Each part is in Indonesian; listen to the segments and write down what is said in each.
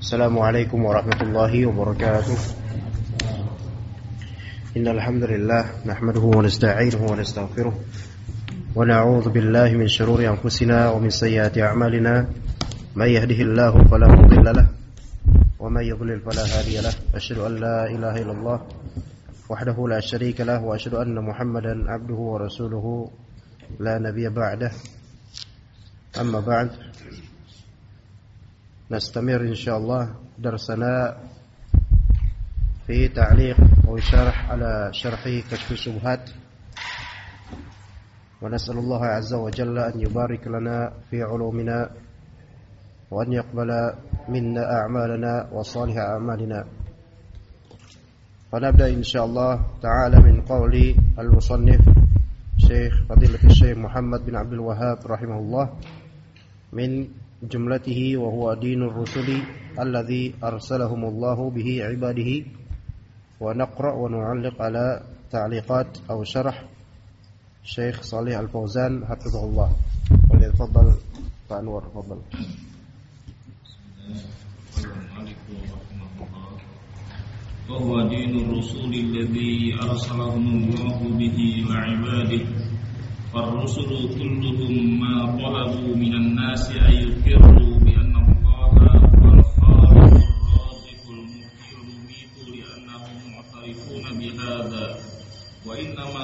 Assalamualaikum warahmatullahi wabarakatuh. Innal hamdalillah nahmaduhu wa nasta'inuhu wa nastaghfiruh wa na'udzu billahi min shururi anfusina wa min sayyiati a'malina may yahdihillahu fala mudilla lahu wa may yudlil fala hadiya lahu. Asyhadu an la ilaha illallah wahdahu la syarika lahu wa asyhadu anna Muhammadan 'abduhu wa rasuluhu la nabiyya ba'dahu. Amma ba'd. نستمر إن شاء الله درسنا في تعليق وشرح على شرح كشف الشبهات، ونسأل الله عز وجل أن يبارك لنا في علومنا وأن يقبل منا أعمالنا وصالح أعمالنا. فنبدأ إن شاء الله تعالى من قول المصنف شيخ فضيلة الشيخ محمد بن عبد الوهاب رحمه الله من جملته وهو دين الرسل الذي أرسلهم الله به عباده، ونقرأ ونعلق على تعليقات أو شرح شيخ صالح الفوزان حفظه الله. وليتفضل فأنور تفضل. وهو دين الرسل الذي أرسلهم الله به إلى عباده، فالرسل كلهم ما طلبوا من الناس أن يقروا بأن الله هو الخالق الرازق المحيي المميت لأنهم معترفون بهذا، وإنما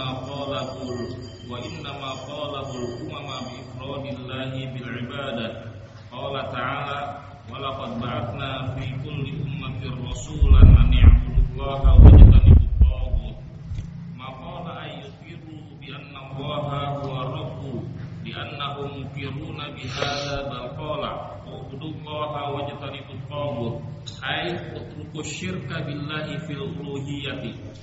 طالبوا الأمم بإفراد الله بالعبادة. قال تعالى: ولقد بعثنا في كل أمة رسولا أن يعبدوا الله واجتنبوا الطاغوت. ما قال أن يقروا بأن الله هو الرب لأنهم مقرون بهذا، بل قال: اعبدوا الله واجتنبوا الطاغوت، أي اتركوا الشرك بالله في الألوهية.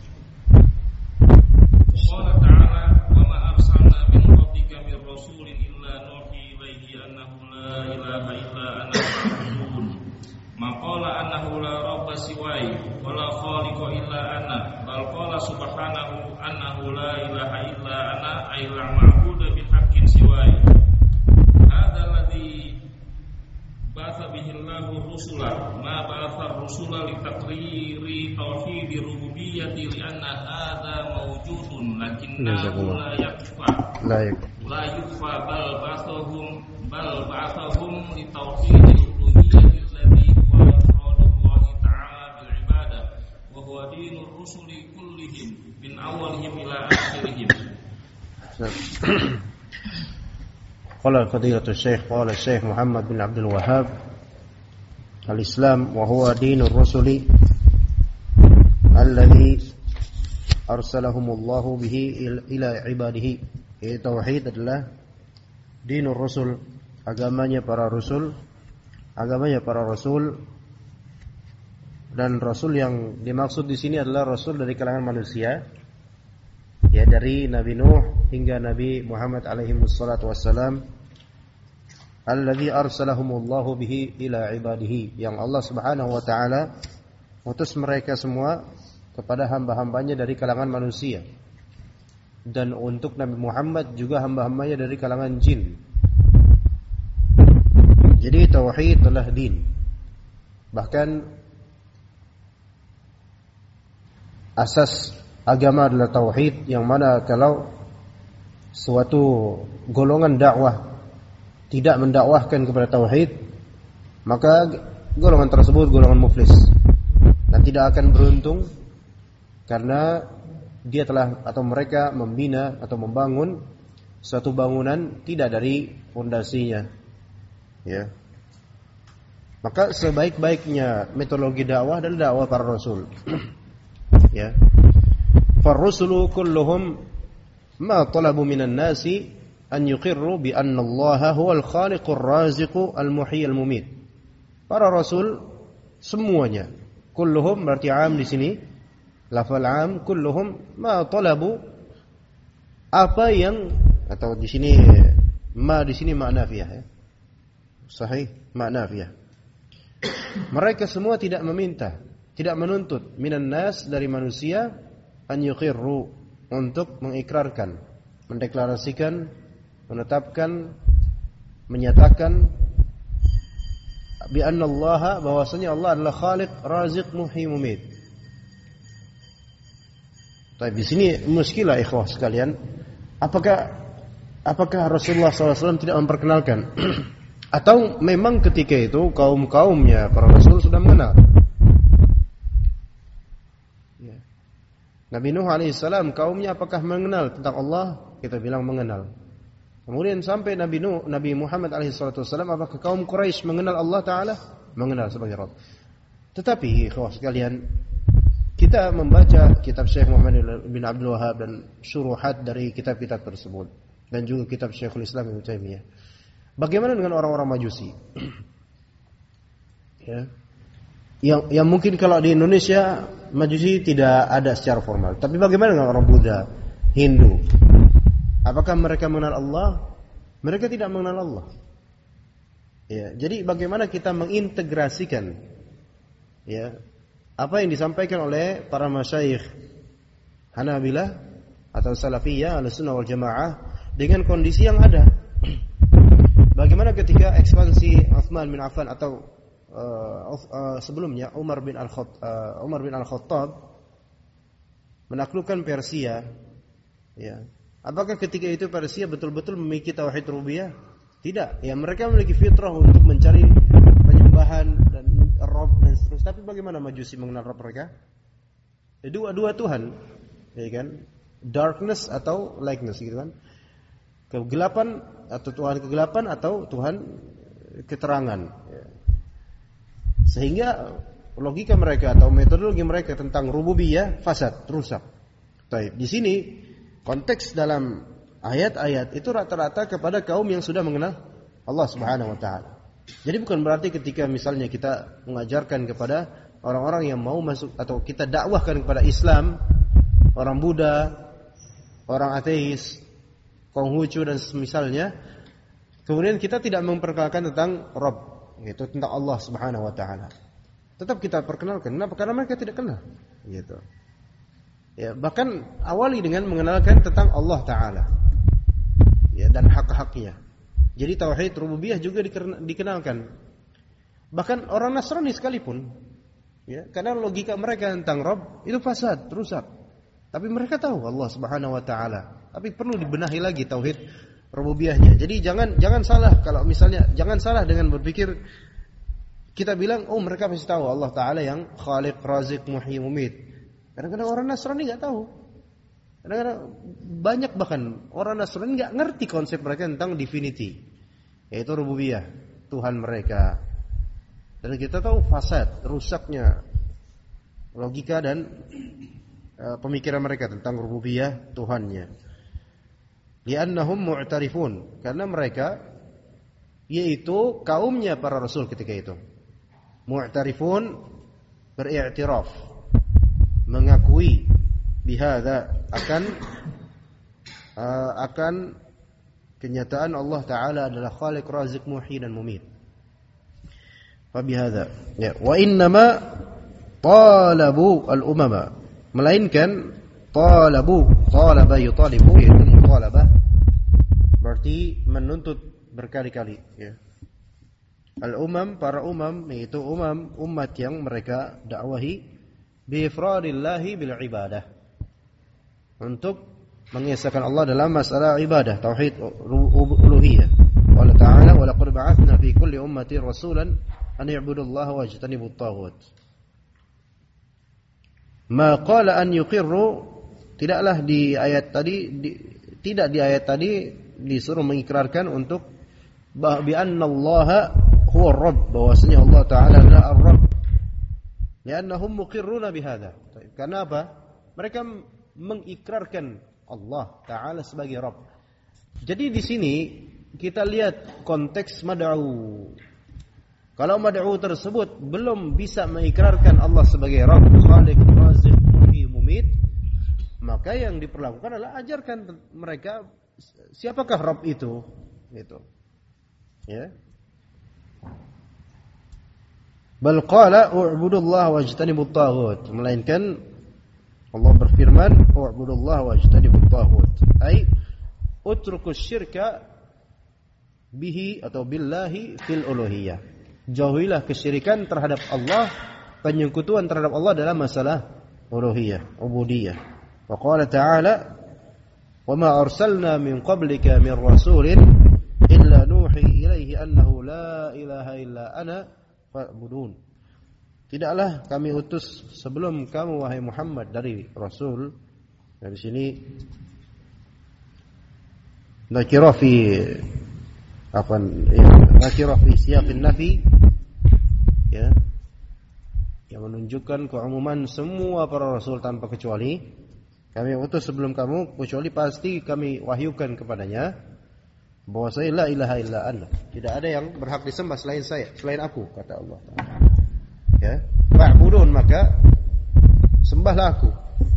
وقال تعالى: وما أرسلنا من قبلك من رسول إلا نوحي إليه أنه لا إله إلا أنا فاعبدون. ما قال أنه لا رب سواي ولا خالق إلا أنا، بل قال سبحانه أنه لا إله إلا أنا، أي لا معبود بحق سواي. هذا الذي بعث به الله الرسل، ما بعث الرسل لتقرير توحيد الربوبية لأن هذا موجود لكنه لا يكفى بل بعثهم لتوحيد الألوهية الذي هو إفراد الله تعالى بالعبادة، وهو دين الرسل كلهم من أولهم إلى آخرهم. قال فضيلة الشيخ قال الشيخ محمد بن عبد الوهاب: الإسلام وهو دين الرسل الذي أرسلهم الله به إلى عباده. Tauhid adalah dinur rasul, agamanya para rasul, dan rasul yang dimaksud di sini adalah rasul dari kalangan manusia, ya, dari Nabi Nuh hingga Nabi Muhammad alaihi wassalatu wassalam. Alladzi arsalahumullahu bihi ila ibadihi, yang Allah Subhanahu wa taala utus mereka semua kepada hamba-hambanya dari kalangan manusia, dan untuk Nabi Muhammad juga hamba-hambanya dari kalangan jin. Jadi tauhid adalah din. Bahkan asas agama adalah tauhid, yang mana kalau suatu golongan dakwah tidak mendakwahkan kepada tauhid, maka golongan tersebut golongan muflis dan tidak akan beruntung, karena dia telah atau mereka membina atau membangun suatu bangunan tidak dari fondasinya, ya. Maka sebaik-baiknya metodologi dakwah adalah dakwah para rasul. Ya. Farrusulu kulluhum ma talabu minan nasi an yuqirru bi anna Allah huwal khaliqur raziqu al muhyi al mumit. Para rasul semuanya, kulluhum berarti am di sini, lafal am, kulluhum ma talabu, apa yang, atau di sini ma di sini makna nafiyah, ya. Sahih, makna nafiyah. Mereka semua tidak meminta, tidak menuntut minan nas dari manusia an yuqirru, untuk mengikrarkan, mendeklarasikan, menetapkan, menyatakan bi anna Allah, bahwasanya Allah adalah Khaliq, Raziq, Muhyi, Mumit. Tapi di sini muskilah ikhwah sekalian, apakah Rasulullah SAW tidak memperkenalkan atau memang ketika itu kaum-kaumnya para Rasul sudah mengenal? Ya. Nabi Nuh alaihissalam kaumnya apakah mengenal tentang Allah? Kita bilang mengenal. Kemudian sampai Nabi Muhammad alaihissalam, apakah kaum Quraisy mengenal Allah Ta'ala? Mengenal sebagai Rabb. Tetapi ikhwah sekalian, kita membaca kitab Syekh Muhammad bin Abdul Wahhab dan syuruhat dari kitab-kitab tersebut, dan juga kitab Syekhul Islam Ibnu Taimiyah. Bagaimana dengan orang-orang Majusi? Ya. Yang mungkin kalau di Indonesia Majusi tidak ada secara formal. Tapi bagaimana dengan orang Buddha, Hindu? Apakah mereka mengenal Allah? Mereka tidak mengenal Allah. Ya, jadi bagaimana kita mengintegrasikan ya apa yang disampaikan oleh para masyayikh Hanabilah atau Salafiyah Ahlussunnah wal Jamaah dengan kondisi yang ada? Bagaimana ketika ekspansi Utsman bin Affan atau sebelumnya Umar bin Al-Khattab menaklukkan Persia, ya. Apakah ketika itu Persia betul-betul memiliki tauhid rububiyah? Tidak. Ya, mereka memiliki fitrah untuk mencari penyembahan dan Rabb dan seterusnya. Tapi bagaimana Majusi mengenal Rabb mereka? Dua Tuhan, ya kan? Darkness atau lightness, gitu kan? Kegelapan atau Tuhan kegelapan atau Tuhan keterangan. Ya. Sehingga logika mereka atau metodologi mereka tentang rububiyah fasad, rusak. Baik, di sini konteks dalam ayat-ayat itu rata-rata kepada kaum yang sudah mengenal Allah Subhanahu wa taala. Jadi bukan berarti ketika misalnya kita mengajarkan kepada orang-orang yang mau masuk atau kita dakwahkan kepada Islam, orang Buddha, orang ateis, Konghucu dan semisalnya, kemudian kita tidak memperkenalkan tentang Rabb, yaitu tentang Allah Subhanahu wa taala. Tetap kita perkenalkan. Kenapa? Karena mereka tidak kenal, gitu. Ya, bahkan awali dengan mengenalkan tentang Allah Ta'ala, ya, dan hak-haknya. Jadi tauhid rububiyah juga dikenalkan. Bahkan orang Nasrani sekalipun, ya, karena logika mereka tentang Rabb itu fasad, rusak. Tapi mereka tahu Allah Subhanahu wa taala. Tapi perlu dibenahi lagi tauhid rububiyahnya. Jadi jangan salah kalau misalnya jangan salah dengan berpikir kita bilang mereka pasti tahu Allah Ta'ala yang Khaliq, Raziq, Muhyi, Mumit. Kadang-kadang orang Nasrani enggak tahu. Kadang-kadang banyak bahkan orang Nasrani enggak ngerti konsep mereka tentang divinity, yaitu rububiyah, Tuhan mereka. Dan kita tahu fasad, rusaknya logika dan pemikiran mereka tentang rububiyah Tuhannya. Li'annahum mu'tarifun, karena mereka yaitu kaumnya para rasul ketika itu. Mu'tarifun, beriktiraf, mengakui bihadza akan kenyataan Allah Ta'ala adalah Khaliq, Raziq, Muhyi dan Mumit. Fa bihadza ya wa innama talabu al-umama, melainkan talaba yutalibu, yaitu mutalabah berarti menuntut berkali-kali, ya. Al-umam, para umam, yaitu umat yang mereka dakwahi bi ifradillahi bil ibadah, untuk mengesahkan Allah dalam masalah ibadah, tauhid uluhiyah. Qala ta'ala wa laqad ba'athna fi kulli ummatin rasulan an i'budullaha wajtanibut taghut. Ma qala an yuqirru, tidaklah di ayat tadi disuruh mengikrarkan untuk bi annallaha huwa ar-rabb, bahwasanya Allah Ta'ala adalah ar-rabb. Li'annahum muqirruna bihadza. Karena apa? Mereka mengikrarkan Allah Ta'ala sebagai Rabb. Jadi di sini kita lihat konteks mad'u. Kalau mad'u tersebut belum bisa mengikrarkan Allah sebagai Rabb, Khaliq, Raziq, Muhyi, Mumit, maka yang diperlakukan adalah ajarkan mereka siapakah Rabb itu, gitu. Ya. Bal qala u'budullaha wajtanibut taghut, melainkan Allah berfirman u'budullaha wajtanibut taghut, ay utrukus syirka bihi atau billahi fil uluhiyah. Jauhilah kesyirikan terhadap Allah, penyekutuan terhadap Allah dalam masalah uluhiyah, ubudiyah. Wa qala ta'ala, "Wa ma arsalna min qablika min rasulin illa nuhi ilaihi annahu la ilaha illa ana fa'budun." Tidaklah kami utus sebelum kamu wahai Muhammad dari rasul. Dari sini nakirah fi nakirah fi siyaqin nafi, ya, yang menunjukkan keumuman semua para rasul tanpa kecuali. Kami utus sebelum kamu kecuali pasti kami wahyukan kepadanya bahwa saya la ilaha illa ana, tidak ada yang berhak disembah selain saya, selain aku, kata Allah. Ya, fa'budun, maka sembahlah aku.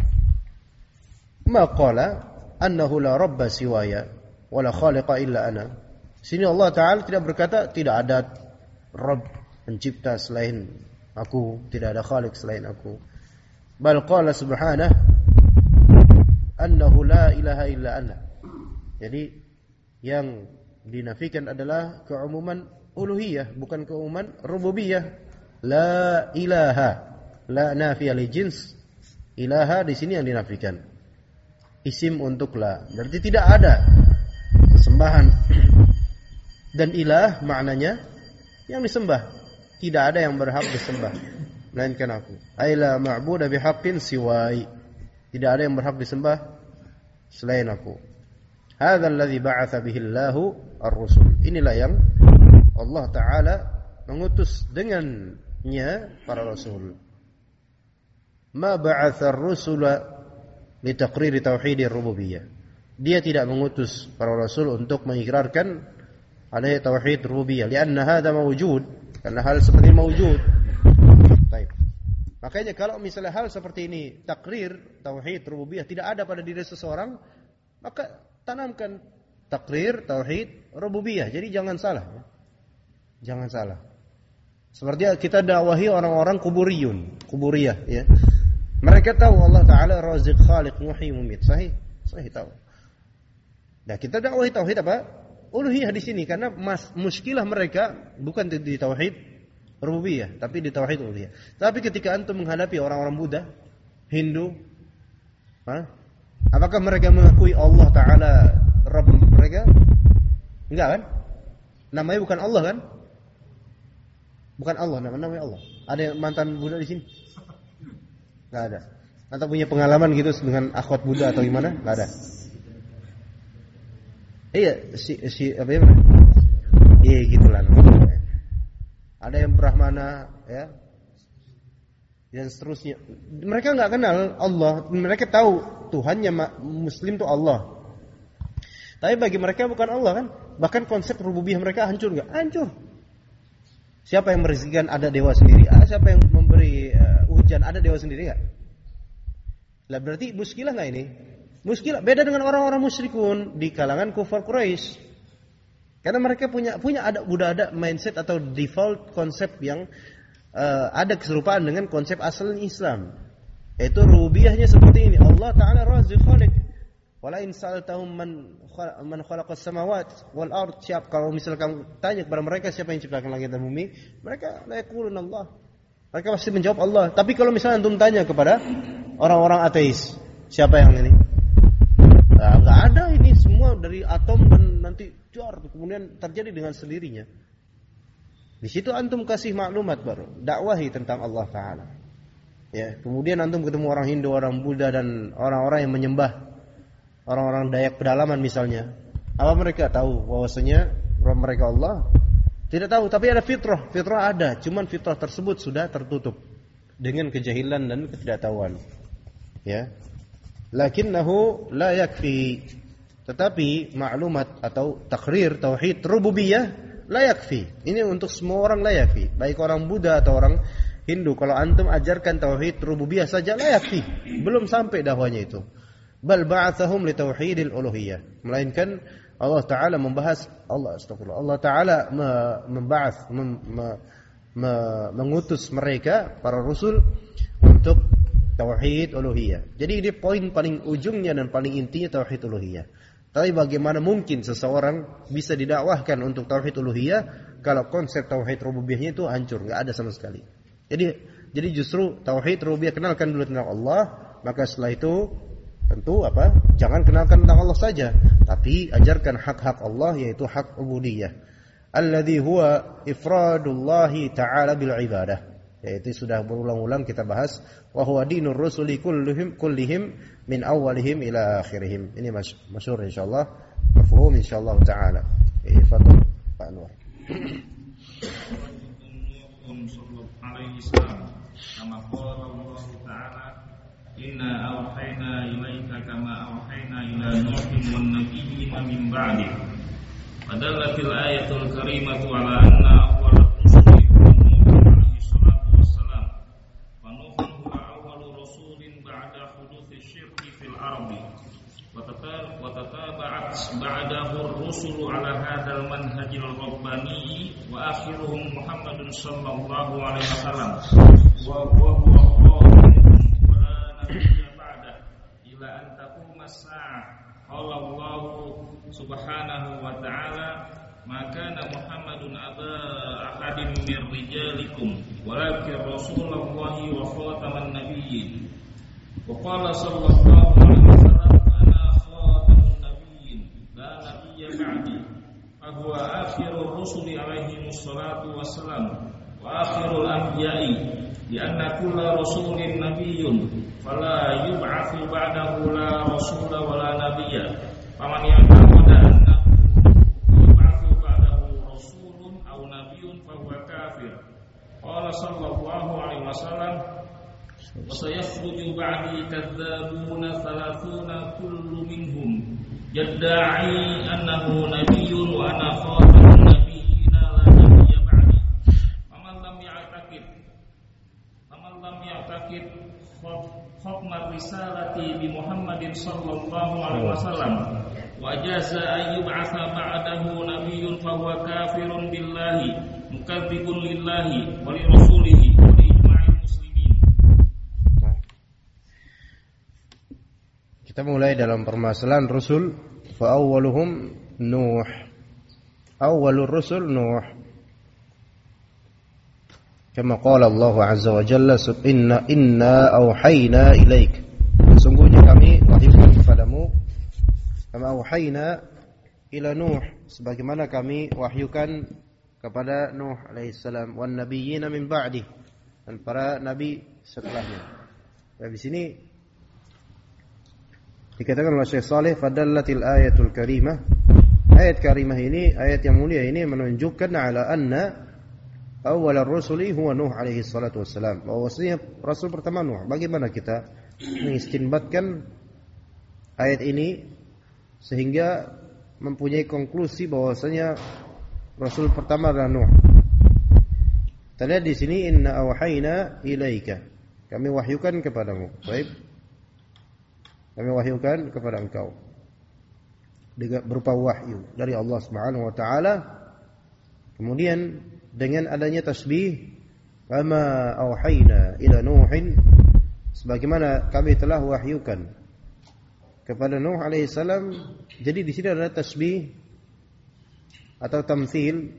Ma qala annahu la rabba siwaya wa la khaliqa illa ana. Sini Allah Ta'ala tidak berkata tidak ada Rabb, pencipta selain aku, tidak ada khaliq selain aku. Bal qala subhanahu annahu la ilaha illa ana. Jadi yang dinafikan adalah keumuman uluhiyah, bukan keumuman rububiyah. La ilaha, la nafiya li jins. Ilaha di sini yang dinafikan. Isim untuk la, berarti tidak ada kesembahan. Dan ilah maknanya yang disembah. Tidak ada yang berhak disembah melainkan aku. Aila ma'budu bihaqqin siwai. Tidak ada yang berhak disembah selain aku. Hadzal ladzi ba'atsa bihi Allahu ar-rusul. Inilah yang Allah Ta'ala mengutus dengannya para rasul. Ma ba'atsa ar-rusula li taqriri tauhidir rububiyyah. Dia tidak mengutus para rasul untuk mengikrarkan adanya tauhid rububiyah, lianna hadza mawjud, karena hal seperti ini mawjud. Baik. Makanya kalau misalnya hal seperti ini takrir tauhid rububiyah tidak ada pada diri seseorang, maka tanamkan takrir tauhid rububiyah. Jadi jangan salah. Jangan salah. Seperti kita dakwahi orang-orang kuburiyah, ya. Mereka tahu Allah Ta'ala Raziq, Khaliq, Muhyi, Mumit. Sahih tahu. Nah, kita dakwahi tauhid apa? Uluhiyah di sini, karena muskilah mereka bukan di tauhid rububiyah, tapi di tauhid uluhiyah. Tapi ketika antum menghadapi orang-orang Buddha, Hindu, apakah mereka mengakui Allah Ta'ala Rabb mereka? Enggak kan? Namanya bukan Allah kan? Bukan Allah, namanya Allah. Ada yang mantan Buddha di sini? Enggak ada. Atau punya pengalaman gitu dengan akhwat Buddha atau gimana? Enggak ada. Iya, apa ya? Iya gitulah. Ada yang Brahmana, ya, dan seterusnya. Mereka nggak kenal Allah. Mereka tahu Tuhannya Muslim itu Allah. Tapi bagi mereka bukan Allah kan. Bahkan konsep rububiyah mereka hancur nggak? Hancur. Siapa yang merezekikan? Ada dewa sendiri. Siapa yang memberi hujan? Ada dewa sendiri nggak? Lah berarti muskilah nggak ini? Muskilah beda dengan orang-orang musyrikun di kalangan kufar Quraisy. Karena mereka punya udah ada mindset atau default konsep yang ada keserupaan dengan konsep asal Islam. Yaitu rububiyahnya seperti ini. Allah Ta'ala Raziq, Khaliq. Wala in sa'altahum man khalaqas samawati wal ard. Kalau misalnya kamu tanya kepada mereka siapa yang ciptakan langit dan bumi, mereka la yaqulun Allah. Mereka pasti menjawab Allah. Tapi kalau misalnya antum tanya kepada orang-orang ateis, siapa yang ini? Nah, enggak ada, ini semua dari atom dan nanti kemudian terjadi dengan sendirinya. Di situ antum kasih maklumat baru, dakwahi tentang Allah Ta'ala. Ya, kemudian antum ketemu orang Hindu, orang Buddha dan orang-orang yang menyembah orang-orang Dayak pedalaman misalnya. Apa mereka tahu bahwasanya Rabb mereka Allah? Tidak tahu, tapi ada fitrah. Fitrah ada, cuman fitrah tersebut sudah tertutup dengan kejahilan dan ketidaktahuan. Ya. Lakinnahu la yakfi. Tetapi maklumat atau takrir tauhid rububiyah la yakfi. Ini untuk semua orang la yakfi, baik orang Buddha atau orang Hindu. Kalau antum ajarkan tauhid rububiyah saja la yakfi, belum sampai dakwahnya itu. Bal ba'athahum li tauhidil uluhiyah. Melainkan Allah Ta'ala membahas Allah Ta'ala mengutus mereka para rasul untuk tauhid uluhiyah. Jadi ini poin paling ujungnya dan paling intinya tauhid uluhiyah. Tapi bagaimana mungkin seseorang bisa didakwahkan untuk tauhid uluhiyah kalau konsep tauhid rububiyahnya itu hancur, enggak ada sama sekali. Jadi justru tauhid rububiyah, kenalkan dulu tentang Allah, maka setelah itu tentu jangan kenalkan tentang Allah saja, tapi ajarkan hak-hak Allah, yaitu hak ubudiyah. Alladzi huwa ifradullahi ta'ala bil ibadah. Yaitu sudah berulang-ulang kita bahas, wa huwa dinur rusuli kullihim min awwalihim ila akhirihim. Ini masyhur insyaallah, mafhum insyaallah taala. Fadhil Pak Anwar. Alaihi salam, kama qala Allah taala, inna awhayna ilaika kama awhayna ila nuhin wan nabiyyin min ba'di. Fadallatil ayatul karimatu ala anna awwal rusuli Nuh alaihi salatu wassalam. Wa Nuhun huwa awwalu rasulin ba'da huduthi syirki fil ardi. Wa tataba'at ba'dahu ar-rusulu ala hadzal manhajil rabbani wa akhiruhum Muhammadun sallallahu alaihi wasallam. Wa huwa wa la nabiyya ba'da ila an taquma as-sa'ah. Qala Allah subhanahu wa ta'ala, ma kana Muhammadun aba ahadin min rijalikum walakin rasulullahi wa khataman nabiyyin. Wa qala sallallahu alaihi wasallam, ana khatamun nabiyyin la nabiyya ba'di. Fa huwa akhirur rusuli alaihi wassalatu wassalam wa akhirul anbiya'i, li anna kulla rasulin nabiyyun fala yub'atsu ba'dahu la rasula wa la nabiyya. Faman ya'taqida annahu yub'atsu ba'dahu rasulun aw nabiyyun fa huwa kafir. Qala sallallahu alaihi wasallam, wa sayakhruju ba'di kadzdzabuna 30 kullu minhum yadda'i annahu nabiyyun wa ana khatamun nabiyyin la nabiyya ba'di. Faman lam ya'taqid khatmar risalati bi Muhammadin sallallahu alaihi wasallam wa jaza an yub'atsa ba'dahu nabiyyun fa huwa kafirun billahi mukadzibun lillahi wa li rasulihi wa li ijma'il muslimin. Kita mulai dalam permasalahan Rasul. Fa awwaluhum Nuh. Awwalur rusul Nuh. Kama qala Allah azza wa jalla, inna awhayna ilaik. Sesungguhnya kami wahyukan kepadamu, kama awhayna ila Nuh, sebagaimana kami wahyukan kepada Nuh alaihi salam, wan nabiyyin min ba'di, dan para nabi setelahnya. Nah, di sini dikatakan oleh Syekh Saleh, fadallatil ayatul karimah. Ayat karimah ini, ayat yang mulia ini menunjukkan ala anna awal ar-rusuli huwa Nuh alaihi salatu wassalam. Bahwasanya rasul pertama Nuh. Bagaimana kita mengistinbatkan ayat ini sehingga mempunyai konklusi bahwasanya rasul pertama adalah Nuh? Tadi di sini inna awhayna ilaika. Kami wahyukan kepadamu. Baik. Kami wahyukan kepada engkau berupa wahyu dari Allah Subhanahu wa taala. Kemudian dengan adanya tasbih, kama auhayna ila Nuhin, sebagaimana kami telah wahyukan kepada Nuh alaihi salam. Jadi di sini ada tasbih atau tamtsil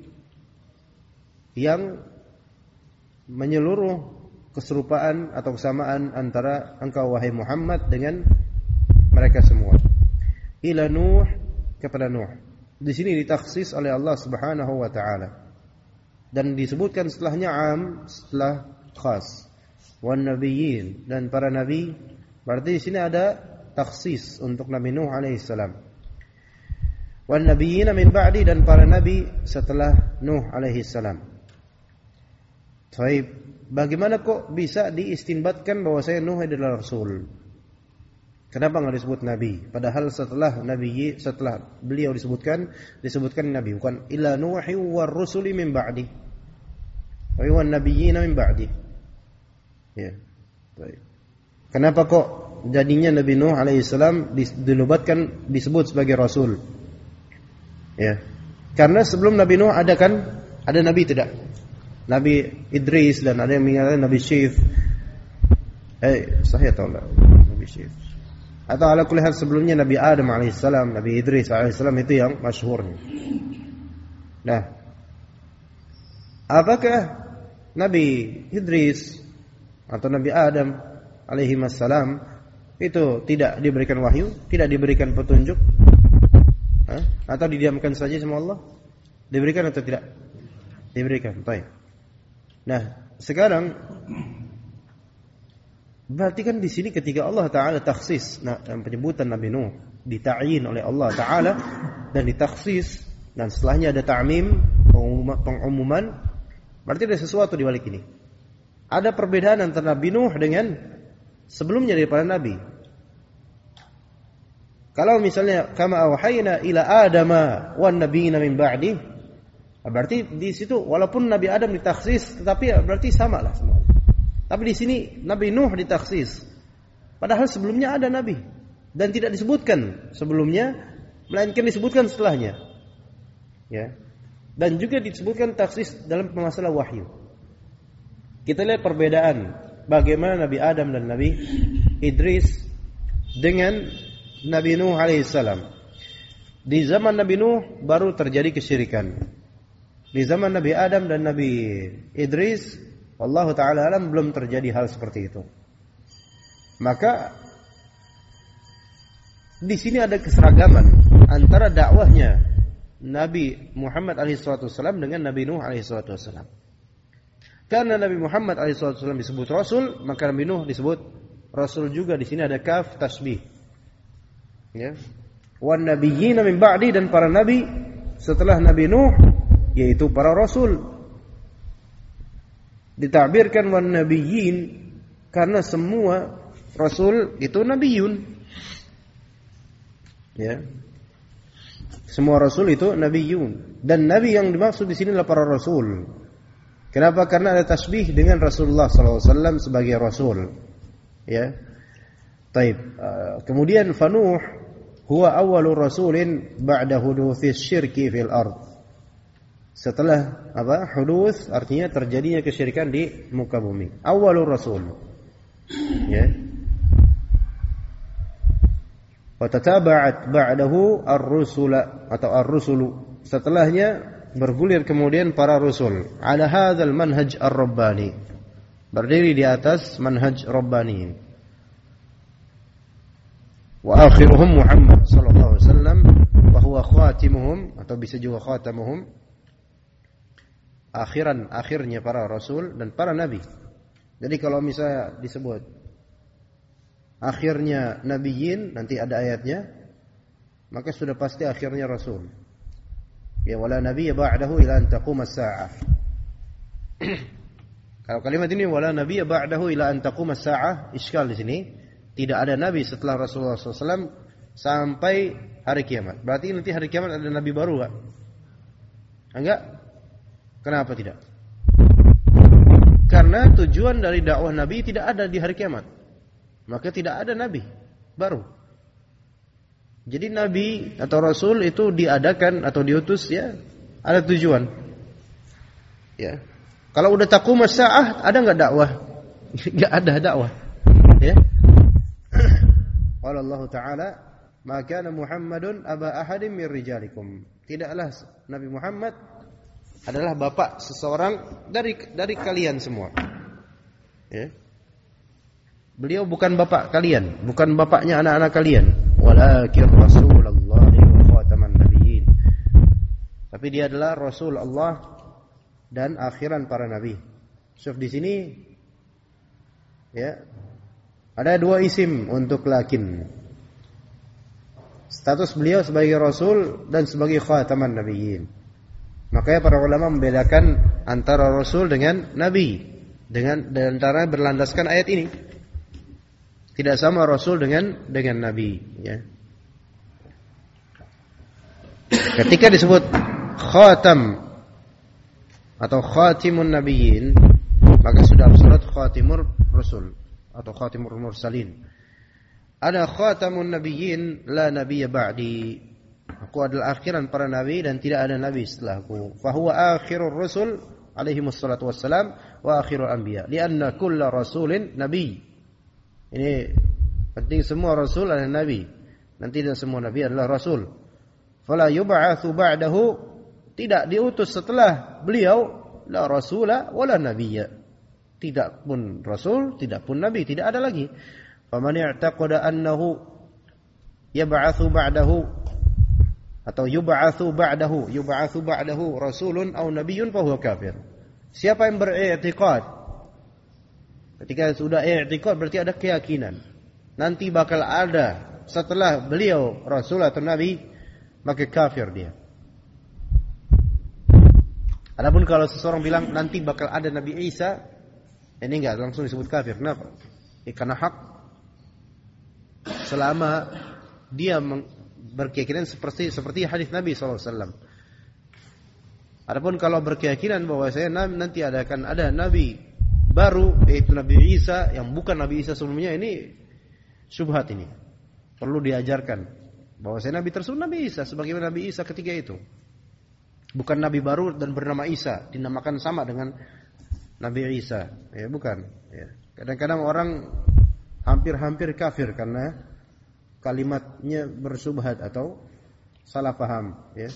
yang menyeluruh keserupaan atau kesamaan antara engkau wahai Muhammad dengan mereka semua. Ila Nuh, kepada Nuh. Di sini ditakhsis oleh Allah Subhanahu wa taala. Dan disebutkan setelahnya am, setelah khas. Wan nabiyyin, dan para nabi. Berarti di sini ada takhsis untuk Nabi Nuh alaihi salam. Wan nabiyyin min ba'di, dan para nabi setelah Nuh alaihi salam. Baik, bagaimana kok bisa diistinbatkan bahwa saya Nuh adalah rasul? Kenapa enggak disebut nabi? Padahal setelah beliau disebutkan nabi, bukan illa Nuhi war rusuli min ba'di. Wa wan nabiyyin min ba'di. Ya. Baik. Kenapa kok jadinya Nabi Nuh alaihi salam dilubatkan disebut sebagai rasul? Ya. Karena sebelum Nabi Nuh ada nabi tidak? Nabi Idris, dan ada yang mengatakan Nabi Syif. Sahih atau enggak? Nabi Syif. Atau ala kulli hal sebelumnya Nabi Adam alaihissalam, Nabi Idris alaihissalam, itu yang masyhurnya. Nah, Apakah Nabi Idris atau Nabi Adam alaihi wassalam itu tidak diberikan wahyu, tidak diberikan petunjuk? Atau didiamkan saja sama Allah? Diberikan atau tidak? Diberikan. Baik. Nah, sekarang berarti kan di sini ketika Allah Taala takhsis, penyebutan Nabi Nuh dita'yin oleh Allah Taala dan ditakhsis, dan setelahnya ada ta'mim, pengumuman, berarti ada sesuatu di balik ini. Ada perbedaan antara Nabi Nuh dengan sebelumnya daripada Nabi. Kalau misalnya kama auhayna ila adama wan nabiyina min ba'di, berarti di situ walaupun Nabi Adam ditakhsis, tetapi berarti sama lah semua. Tapi di sini Nabi Nuh ditakhsis. Padahal sebelumnya ada Nabi dan tidak disebutkan sebelumnya, melainkan disebutkan setelahnya. Ya. Dan juga disebutkan takhsis dalam masalah wahyu. Kita lihat perbedaan bagaimana Nabi Adam dan Nabi Idris dengan Nabi Nuh alaihissalam. Di zaman Nabi Nuh baru terjadi kesyirikan. Di zaman Nabi Adam dan Nabi Idris, wallahu ta'ala alam, belum terjadi hal seperti itu. Maka di sini ada keseragaman antara dakwahnya Nabi Muhammad alaihissalam dengan Nabi Nuh alaihissalam. Karena Nabi Muhammad alaihissalam disebut Rasul, maka Nabi Nuh disebut Rasul juga. Di sini ada kaf tasbih. Ya. Wan nabiyyin min ba'di, dan para nabi setelah Nabi Nuh yaitu para rasul. Ditakbirkan wan nabiyyin karena semua rasul itu nabiyun. Ya. Semua rasul itu nabiyun, dan nabi yang dimaksud di sini adalah para rasul. Kenapa? Karena ada tasbih dengan Rasulullah SAW sebagai rasul. Ya. Taib. Kemudian fanuh huwa awwalu rasulin ba'da hudutsis syirki fil ard. Setelah huduts artinya terjadinya kesyirikan di muka bumi. Awwalur rasul. Ya. Wa tataba'at ba'dahu ar-rusula atau ar-rusulu. Setelahnya bergulir kemudian para rasul. Ala hadzal manhaj ar-rabbani. Berdiri di atas manhaj rabbani. Wa akhiruhum Muhammad sallallahu alaihi wasallam wa huwa khatimuhum, atau bisa juga khatamuhum. Akhirnya para rasul dan para nabi. Jadi kalau misalnya disebut akhirnya nabiyyin, nanti ada ayatnya, maka sudah pasti akhirnya rasul. Ya, wala nabiyya ba'dahu ila an taquma as-sa'ah. Kalau kalimat ini wala nabiyya ba'dahu ila an taquma as-sa'ah, iskal di sini. Tidak ada nabi setelah Rasulullah SAW sampai hari kiamat. Berarti nanti hari kiamat ada nabi baru enggak? Enggak? Kenapa tidak? Karena tujuan dari dakwah nabi tidak ada di hari kiamat. Maka tidak ada nabi baru. Jadi nabi atau rasul itu diadakan atau diutus, ya, ada tujuan. Ya. Kalau udah taqum as-sa'ah, ada enggak dakwah? Enggak ada dakwah. Ya. Qala Allah Ta'ala, "Ma kana Muhammadun aba ahadin min rijalikum." Tidaklah Nabi Muhammad adalah bapak seseorang dari kalian semua. Ya. Beliau bukan bapak kalian, bukan bapaknya anak-anak kalian. Walakin Rasulullah wa khataman nabiyyin. Tapi dia adalah Rasul Allah dan akhiran para nabi. Syuf di sini, ya, ada dua isim untuk lakin. Status beliau sebagai Rasul dan sebagai khataman nabiyyin. Makanya para ulama membedakan antara Rasul dengan Nabi, dengan antara berlandaskan ayat ini. Tidak sama Rasul dengan Nabi, ya. Ketika disebut khatam atau khatimun nabiyyin, maka sudah absolut khatimur rasul atau khatimur mursalin. Ada khatamun nabiyyin la nabiyya ba'di. Aku adalah akhiran para nabi dan tidak ada nabi setelahku. Fa huwa akhirur rusul alaihi wassalatu wassalam wa akhirul anbiya. Lianna kulla rasulin nabi. Ini penting, semua rasul adalah nabi. Nanti dan semua nabi adalah rasul. Fala yub'atsu ba'dahu, tidak diutus setelah beliau la rasula wa la nabiyya. Tidak pun rasul, tidak pun nabi, tidak ada lagi. Faman i'taqada annahu yub'atsu ba'dahu rasulun aw nabiyyun fa huwa kafir. Siapa yang beriktikad, ketika sudah i'tikad berarti ada keyakinan nanti bakal ada setelah beliau rasul atau nabi, maka kafir dia. Adapun kalau seseorang bilang nanti bakal ada Nabi Isa, ini enggak langsung disebut kafir. Kenapa? Karena hak selama dia berkeyakinan seperti hadis Nabi SAW. Adapun kalau berkeyakinan bahwa nanti akan ada Nabi baru, yaitu Nabi Isa yang bukan Nabi Isa sebelumnya, ini syubhat ini. Perlu diajarkan bahwa Nabi tersebut Nabi Isa sebagaimana Nabi Isa ketika itu. Bukan Nabi baru dan bernama Isa, dinamakan sama dengan Nabi Isa. Ya, bukan. Ya. Kadang-kadang orang hampir kafir karena kalimatnya bersubhat atau salah paham. Ya.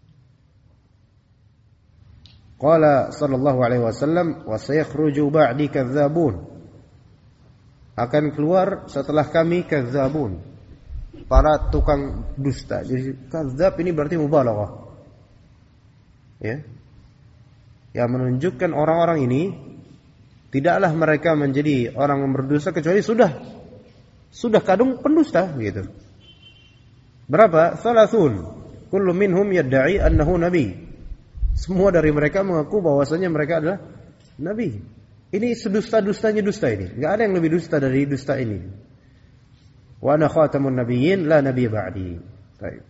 Qala sallallahu alaihi wasallam wa sayakhruju ba'di kadzabun. Akan keluar setelah kami kadzabun. Para tukang dusta. Jadi kadzab ini berarti mubalaghah. Ya. Yang menunjukkan orang-orang ini tidaklah mereka menjadi orang yang berdosa kecuali sudah kadung pendusta gitu. Berapa? 30. Kullu minhum yad'i annahu nabi. Semua dari mereka mengaku bahwasanya mereka adalah nabi. Ini sedusta-dustanya dusta ini. Enggak ada yang lebih dusta dari dusta ini. Wa ana khatamun nabiyyin la nabiyya ba'di. Baik.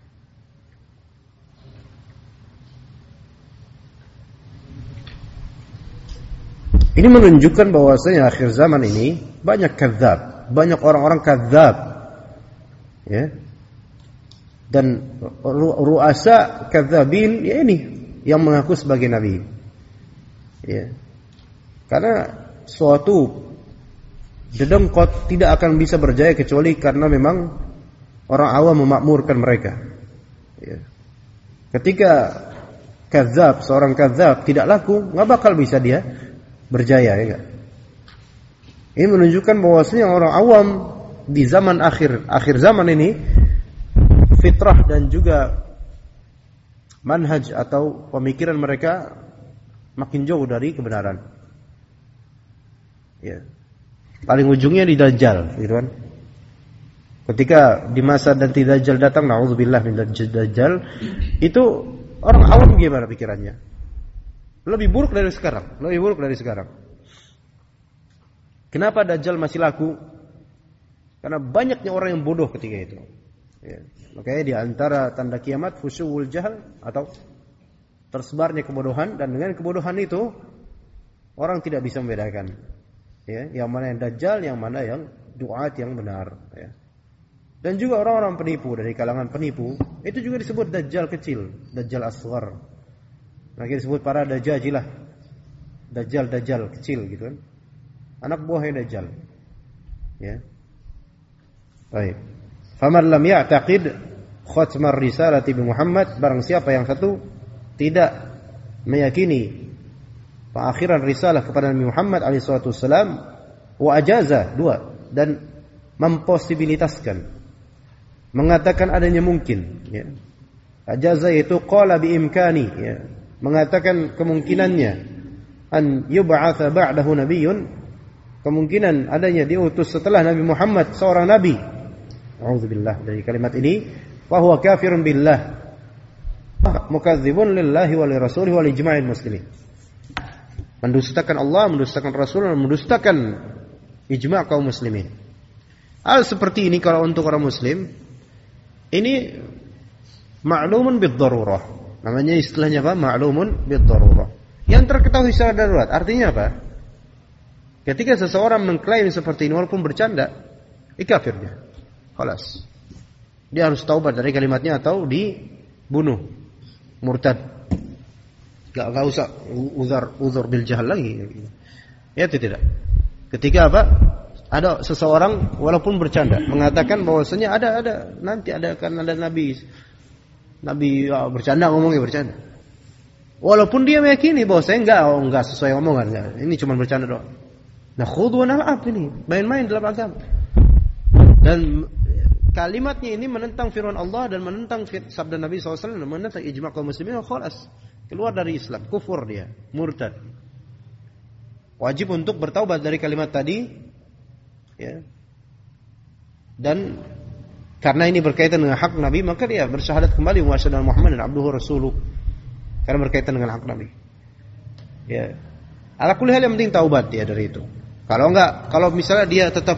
Ini menunjukkan bahwasanya akhir zaman ini banyak kadzab, banyak orang-orang kadzab. Ya. Dan ru'asa kadzabin ya ini yang mengaku sebagai nabi. Ya. Karena suatu dedengkot tidak akan bisa berjaya kecuali karena memang orang awam memakmurkan mereka. Ya. Ketika kadzab, seorang kadzab tidak laku, enggak bakal bisa dia berjaya, ya enggak? Ini menunjukkan bahwasanya orang awam di zaman akhir zaman ini fitrah dan juga manhaj atau pemikiran mereka makin jauh dari kebenaran. Ya. Paling ujungnya di Dajjal, gitu kan? Ketika di masa nanti Dajjal datang, na'udzubillah min Dajjal, itu orang awam gimana pikirannya? Lebih buruk dari sekarang. Kenapa Dajjal masih laku? Karena banyaknya orang yang bodoh ketika itu. Ya. Makanya di antara tanda kiamat fusyul jahal atau tersebarnya kebodohan, dan dengan kebodohan itu orang tidak bisa membedakan. Ya, yang mana yang Dajjal, yang mana yang duat yang benar. Ya. Dan juga orang-orang penipu dari kalangan penipu itu juga disebut Dajjal kecil, Dajjal asghar. Lagi disebut para dajajilah. Dajjal kecil gitu kan. Anak buahnya Dajjal. Ya. Baik. Faman lam ya'taqid khatmar risalati bi Muhammad, barang siapa yang satu tidak meyakini pengakhiran risalah kepada Nabi Muhammad alaihi salatu wasalam, wa ajaza, dua, dan memposibilitaskan, mengatakan adanya mungkin, ya. Ajaza itu qala bi imkani, ya. Mengatakan kemungkinannya an yub'atsa ba'dahu nabiyyun, kemungkinan adanya diutus setelah Nabi Muhammad seorang nabi. A'udzubillah dari kalimat ini, wa huwa kafirun billah mukadzibun lillahi wa lirasulihi wa lijma'il muslimin. Mendustakan Allah, mendustakan Rasul, dan mendustakan ijma' kaum muslimin. Hal seperti ini kalau untuk orang muslim ini ma'lumun bid-darurah. Namanya istilahnya apa? Ma'lumun bid-darurah. Yang terketahui secara darurat. Artinya apa? Ketika seseorang mengklaim seperti ini walaupun bercanda, kafir dia. Khalas. Dia harus taubat dari kalimatnya atau dibunuh. Murtad. Enggak usah uzur bil jahal lagi. Ya atau tidak? Ketika apa? Ada seseorang walaupun bercanda mengatakan bahwasanya nanti akan ada nabi ya, bercanda, ngomongnya bercanda. Walaupun dia meyakini bahwa saya enggak sesuai omongan, enggak. Ini cuma bercanda doang. Nah, khudh wa nal'ab ini, main-main dalam agama. Dan kalimatnya ini menentang firman Allah dan menentang sabda Nabi SAW, menentang ijma' kaum muslimin, khalas. Keluar dari Islam, kufur dia, murtad. Wajib untuk bertaubat dari kalimat tadi, ya. Dan karena ini berkaitan dengan hak Nabi, maka dia bersyahadat kembali wa asyhadu anna Muhammadan abduhu rasuluh. Karena berkaitan dengan hak Nabi. Ya. Ala kulli hal yang penting taubat dia dari itu. Kalau misalnya dia tetap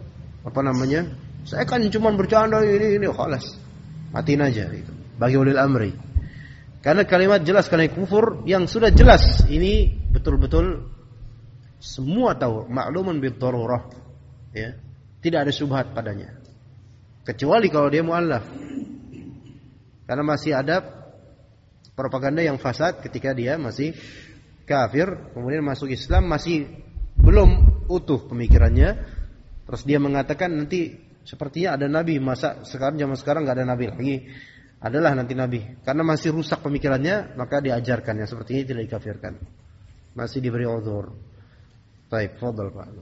saya kan cuma bercanda ini khalas. Matiin aja itu. Bagi ulil amri. Karena kalimat jelas karena kufur yang sudah jelas ini betul-betul semua tahu, ma'lumun bid darurah. Ya. Tidak ada syubhat padanya. Kecuali kalau dia mu'allaf. Karena masih ada propaganda yang fasad ketika dia masih kafir, kemudian masuk Islam masih belum utuh pemikirannya. Terus dia mengatakan nanti sepertinya ada nabi, masa zaman sekarang enggak ada nabi lagi? Adalah nanti nabi. Karena masih rusak pemikirannya, maka diajarkan yang seperti ini tidak dikafirkan. Masih diberi uzur. Baik, fadhal Pak.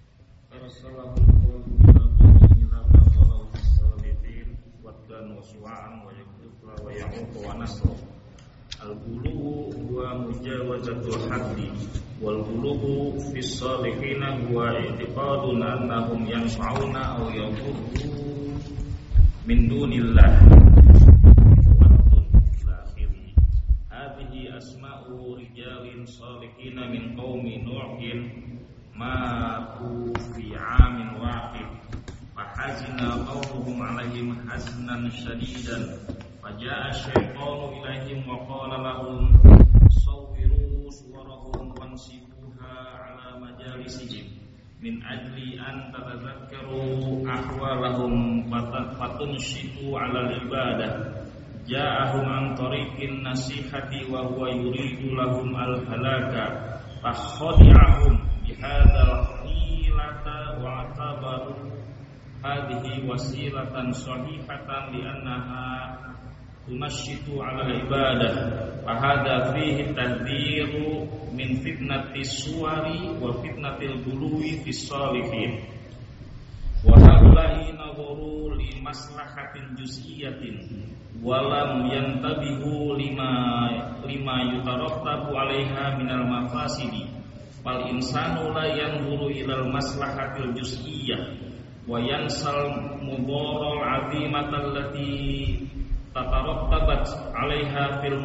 Al-bulughu huwa mujawazatul haddi wal bulughu fi salihin huwa i'tiqadun annahum yanfa'una aw yadurru min dunillah wa akhiri. Hadhihi asma'u rijalin salihin min qaumi nuhin ma'u fi 'amin waqid fahazina qawluhum 'alaihim haznan shadidan. Faja'a syaitanu ilaihim wa qala lahum sawwiru suwarahum wansibuha ala majalisihim min ajli an tatadhakkaru ahwalahum fatunshitu ala al-ibadah. Ja'ahum an tariqin nasihati wa huwa yuridu lahum al-halaka fakhadi'ahum bihadzal hilata wa atabaru hadhihi wasilatan sahihatan li'annaha tunashitu ala ibadah wa hadha fihi tahdhiru min fitnati suwari wa fitnatil buluwi fis salihin wa haula'i nadhuru li maslahatin juz'iyatin wa lam yantabihu lima yutarattabu 'alaiha minal mafasidi fal insanu la yanzuru ilal maslahatil juz'iyyah wa yansal mudaral 'azimatal lati tatarattabat 'alaiha fil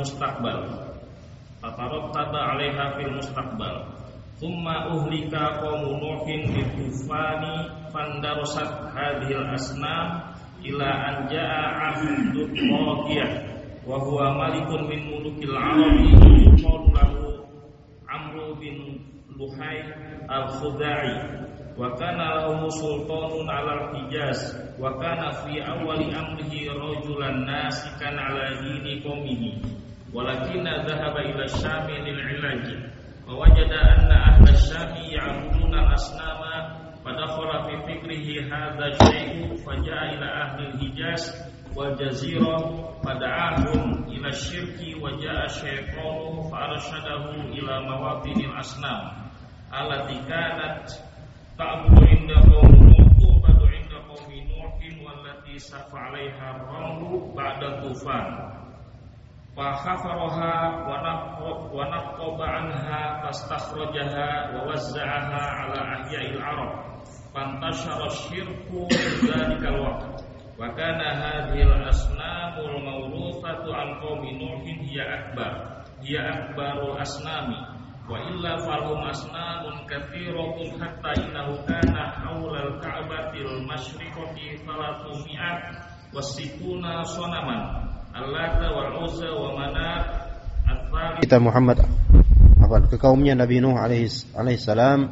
mustaqbal thumma uhlika qaumun nuhin bitufani fandarasat hadhil asnam ila an jaa 'abdut qadiyah wa huwa malikun min mulukil arabi yuqalu lahu Amru bin Luhai al-Khudai wa kana lahu sultanun 'alal Hijaz wa kana fi awwali amrihi rajulan nasikan 'ala dini qaumihi walakinna dhahaba ila Syam lil 'ilaj wa wajada anna ahla Syam ya'buduna al-asnama fadakhala fi fikrihi hadha syai'u faja'a ila ahli Hijaz wal jazirah fada'ahum ila syirki wa ja'a syaitanu fa arsyadahu ila mawatinil asnam allati kanat ta'budu inda qaumi Nuh ba'du inda qaumi Nuhin wallati safa 'alaiha ar-ramlu ba'da tufan fa khafaraha wa naqaba 'anha fastakhrajaha wa wazza'aha 'ala ahya'il arab fantashara asy-syirku dzalikal waqt wa kana hadhil asnamul mawruthatu 'an qaumi Nuhin hiya akbaru asnami wa illa falhum asnamun katsiratun hatta innahu kana haulal ka'batil masyriqati 300 wasituna sonaman allata wal uzza wa manat at-thalith. Kita Muhammad ke kaumnya Nabi Nuh alaihi salam,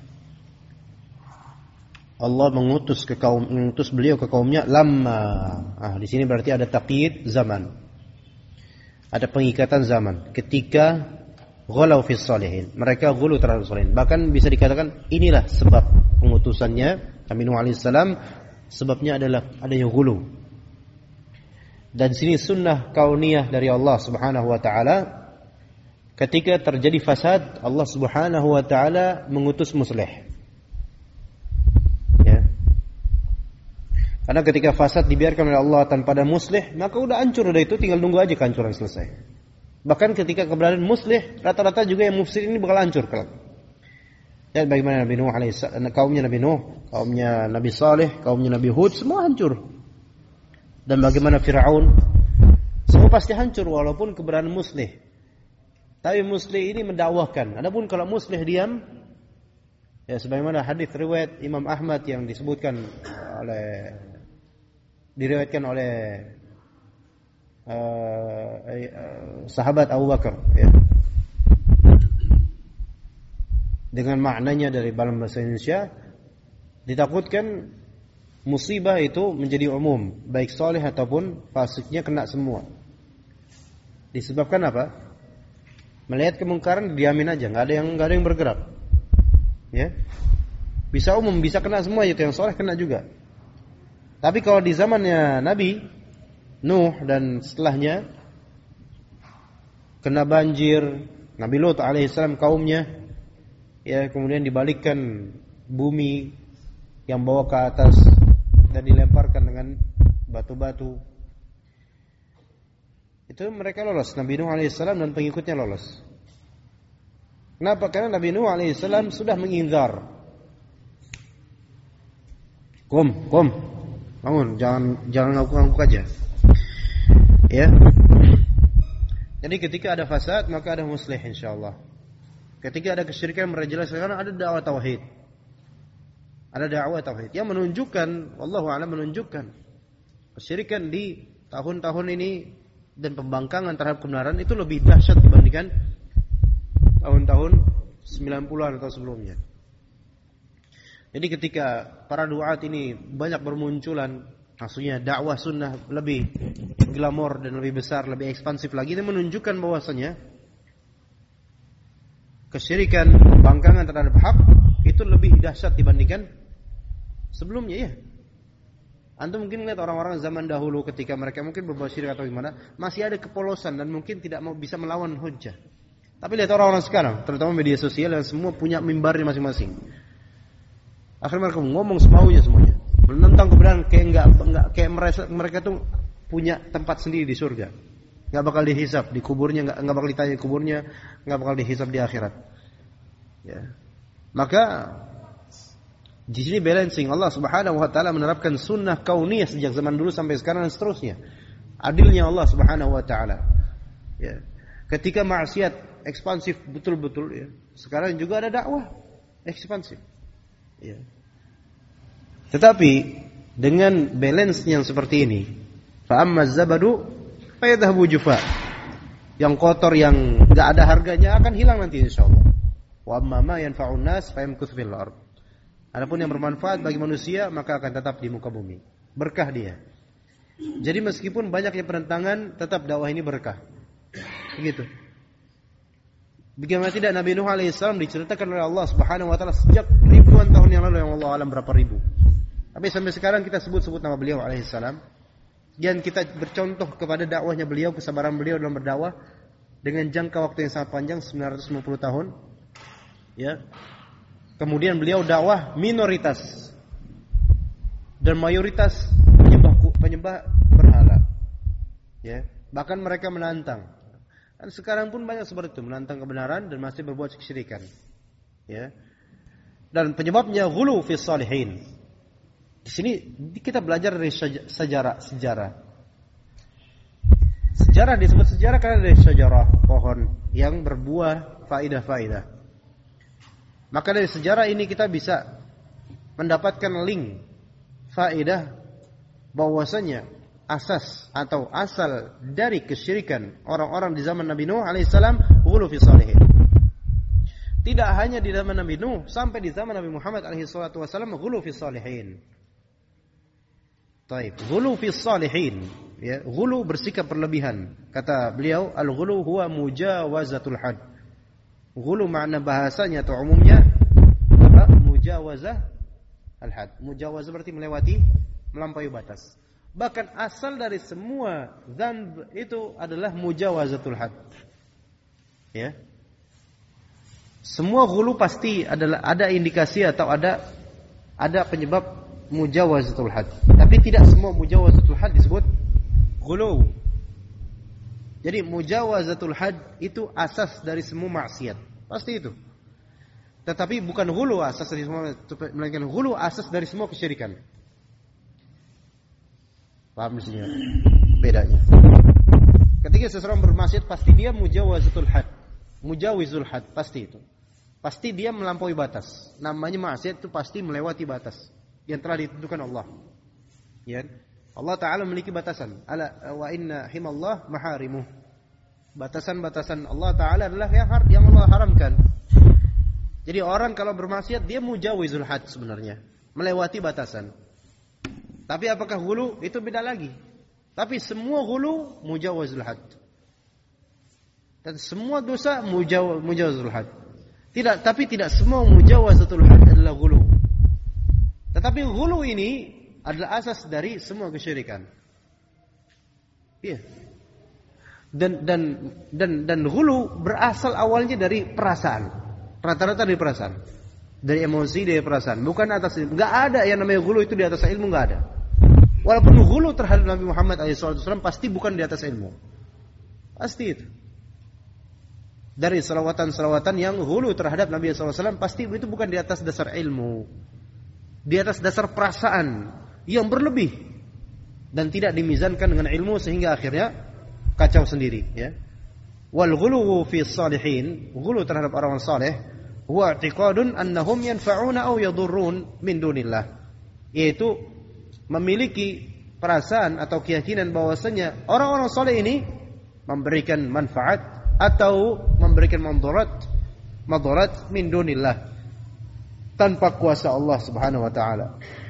Allah mengutus beliau ke kaumnya lamma. Di sini berarti ada taqyid zaman. Ada pengikatan zaman ketika ghalau fis salihin, mereka ghulu terhadap salihin. Bahkan bisa dikatakan inilah sebab pengutusannya Nabi Nuh alaihi salam, sebabnya adalah adanya ghulu. Dan sini sunnah kauniyah dari Allah Subhanahu wa taala ketika terjadi fasad, Allah Subhanahu wa taala mengutus muslih. Ya. Karena ketika fasad dibiarkan oleh Allah tanpa ada muslih, maka udah hancur, udah itu tinggal nunggu aja kehancuran selesai. Bahkan ketika keberadaan muslih, rata-rata juga yang mufsid ini bakal hancur kelak. Dan bagaimana Nabi Nuh alaihissalam, kaumnya Nabi Nuh, kaumnya Nabi Saleh, kaumnya Nabi Hud, semua hancur. Dan bagaimana Fir'aun, semua pasti hancur walaupun keberadaan muslih. Tapi muslih ini mendakwahkan. Adapun kalau muslih diam, ya sebagaimana hadis riwayat Imam Ahmad yang diriwayatkan oleh sahabat Abu Bakar, ya. Dengan maknanya dari dalam bahasa Indonesia, ditakutkan musibah itu menjadi umum, baik soleh ataupun fasiknya kena semua. Disebabkan apa? Melihat kemungkaran diamin aja, nggak ada yang bergerak. Ya, bisa umum, bisa kena semua, itu yang soleh kena juga. Tapi kalau di zamannya Nabi Nuh dan setelahnya kena banjir, Nabi Lut alaihissalam kaumnya, ya kemudian dibalikkan bumi yang bawa ke atas dan dilemparkan dengan batu-batu. Itu mereka lolos, Nabi Nuh alaihissalam dan pengikutnya lolos. Kenapa? Karena Nabi Nuh alaihissalam sudah menginzar. Kom, bangun, jangan ngangguk-ngangguk aja. Ya. Jadi ketika ada fasad maka ada muslih insyaallah. Ketika ada kesyirikan merajalela, ada dakwah tauhid. Ada dakwah tauhid yang menunjukkan, wallahu a'lam, menunjukkan kesyirikan di tahun-tahun ini dan pembangkangan terhadap kebenaran itu lebih dahsyat dibandingkan tahun-tahun 90-an atau sebelumnya. Jadi ketika para duat ini banyak bermunculan, maksudnya dakwah sunnah lebih glamor dan lebih besar, lebih ekspansif lagi, itu menunjukkan bahwasanya kesyirikan, pembangkangan terhadap hak itu lebih dahsyat dibandingkan sebelumnya, ya. Antum mungkin lihat orang-orang zaman dahulu ketika mereka mungkin berbuat syirik atau gimana, masih ada kepolosan dan mungkin tidak mau bisa melawan hujjah. Tapi lihat orang-orang sekarang, terutama media sosial yang semua punya mimbarnya masing-masing. Akhirnya mereka ngomong semaunya semuanya, menentang kebenaran kayak mereka tuh punya tempat sendiri di surga. Enggak bakal dihisab di kuburnya, enggak bakal ditanya di kuburnya, enggak bakal dihisab di akhirat. Ya. Maka di sini balancing, Allah Subhanahu wa taala menerapkan sunnah kauniyah sejak zaman dulu sampai sekarang dan seterusnya. Adilnya Allah Subhanahu wa taala. Ya. Ketika maksiat ekspansif betul-betul, ya. Sekarang juga ada dakwah ekspansif. Ya. Tetapi dengan balance yang seperti ini, fa amma zabadu fa yadhhabu jufa. Yang kotor, yang enggak ada harganya akan hilang nanti insyaallah. Wa amma ma yanfa'un nas fa yamkuth fil ard. Adapun yang bermanfaat bagi manusia maka akan tetap di muka bumi. Berkah dia. Jadi meskipun banyaknya penentangan, tetap dakwah ini berkah. Begitu. Bagaimana tidak Nabi Nuh alaihissalam diceritakan oleh Allah Subhanahu wa taala sejak ribuan tahun yang lalu, yang Allah alam berapa ribu. Tapi sampai sekarang kita sebut-sebut nama beliau alaihissalam, dan kita bercontoh kepada dakwahnya beliau, kesabaran beliau dalam berdakwah dengan jangka waktu yang sangat panjang 950 tahun. Ya. Kemudian beliau dakwah minoritas dan mayoritas penyembah berhala. Ya, bahkan mereka menantang. Dan sekarang pun banyak seperti itu, menantang kebenaran dan masih berbuat kesyirikan. Ya. Dan penyebabnya ghulu fi shalihin. Di sini kita belajar dari sejarah. Sejarah disebut sejarah karena dari sejarah pohon yang berbuah faidah-faidah. Maka dari sejarah ini kita bisa mendapatkan link faedah bahwasanya asas atau asal dari kesyirikan orang-orang di zaman Nabi Nuh alaihissalam ghulu fi shalihin. Tidak hanya di zaman Nabi Nuh, sampai di zaman Nabi Muhammad alaihissalam ghulu fi shalihin. Baik, ghulu fi shalihin, ya, ghulu bersikap berlebihan. Kata beliau, al-ghulu huwa mujawazatul had. Ghulu makna bahasanya atau umumnya apa? Mujawazah al-had. Mujawazah berarti melewati, melampaui batas. Bahkan asal dari semua dzanb itu adalah mujawazatul had. Ya. Semua ghulu pasti ada indikasi atau ada penyebab mujawazatul had. Tapi tidak semua mujawazatul had disebut ghulu. Jadi mujawazatul had itu asas dari semua maksiat. Pasti itu. Tetapi bukan ghulu asas dari semua, melainkan ghulu asas dari semua kesyirikan. Paham di sini? Bedanya. Ketika seseorang bermaksiat pasti dia mujawazatul had. Mujawizul had pasti itu. Pasti dia melampaui batas. Namanya maksiat itu pasti melewati batas yang telah ditentukan Allah. Ya. Allah Ta'ala memiliki batasan. Ala wa inna himallah maharimuh. Batasan-batasan Allah Ta'ala adalah yang Allah haramkan. Jadi orang kalau bermaksiat dia mujawizul had sebenarnya, melewati batasan. Tapi apakah ghulu? Itu beda lagi. Tapi semua ghulu mujawizul had. Dan semua dosa mujawizul had. Tapi tidak semua mujawazatul had adalah ghulu. Tetapi ghulu ini adalah asas dari semua kesyirikan. Iya. Dan ghulu berasal awalnya dari perasaan. Rata-rata dari perasaan. Dari emosi, dari perasaan. Bukan atas ilmu. Enggak ada yang namanya ghulu itu di atas ilmu, enggak ada. Walaupun ghulu terhadap Nabi Muhammad SAW pasti bukan di atas ilmu. Pasti itu. Dari selawatan-selawatan yang ghulu terhadap Nabi SAW pasti itu bukan di atas dasar ilmu. Di atas dasar perasaan yang berlebih. Dan tidak dimizankan dengan ilmu sehingga akhirnya kacau sendiri. Ya. Wal ghulu fi salihin, ghulu terhadap orang saleh, huwa i'tiqadun annahum yanfa'una aw yadurrun min dunillah. Yaitu memiliki perasaan atau keyakinan bahwasanya orang-orang saleh ini memberikan manfaat atau memberikan madarat min dunillah tanpa kuasa Allah Subhanahu wa taala.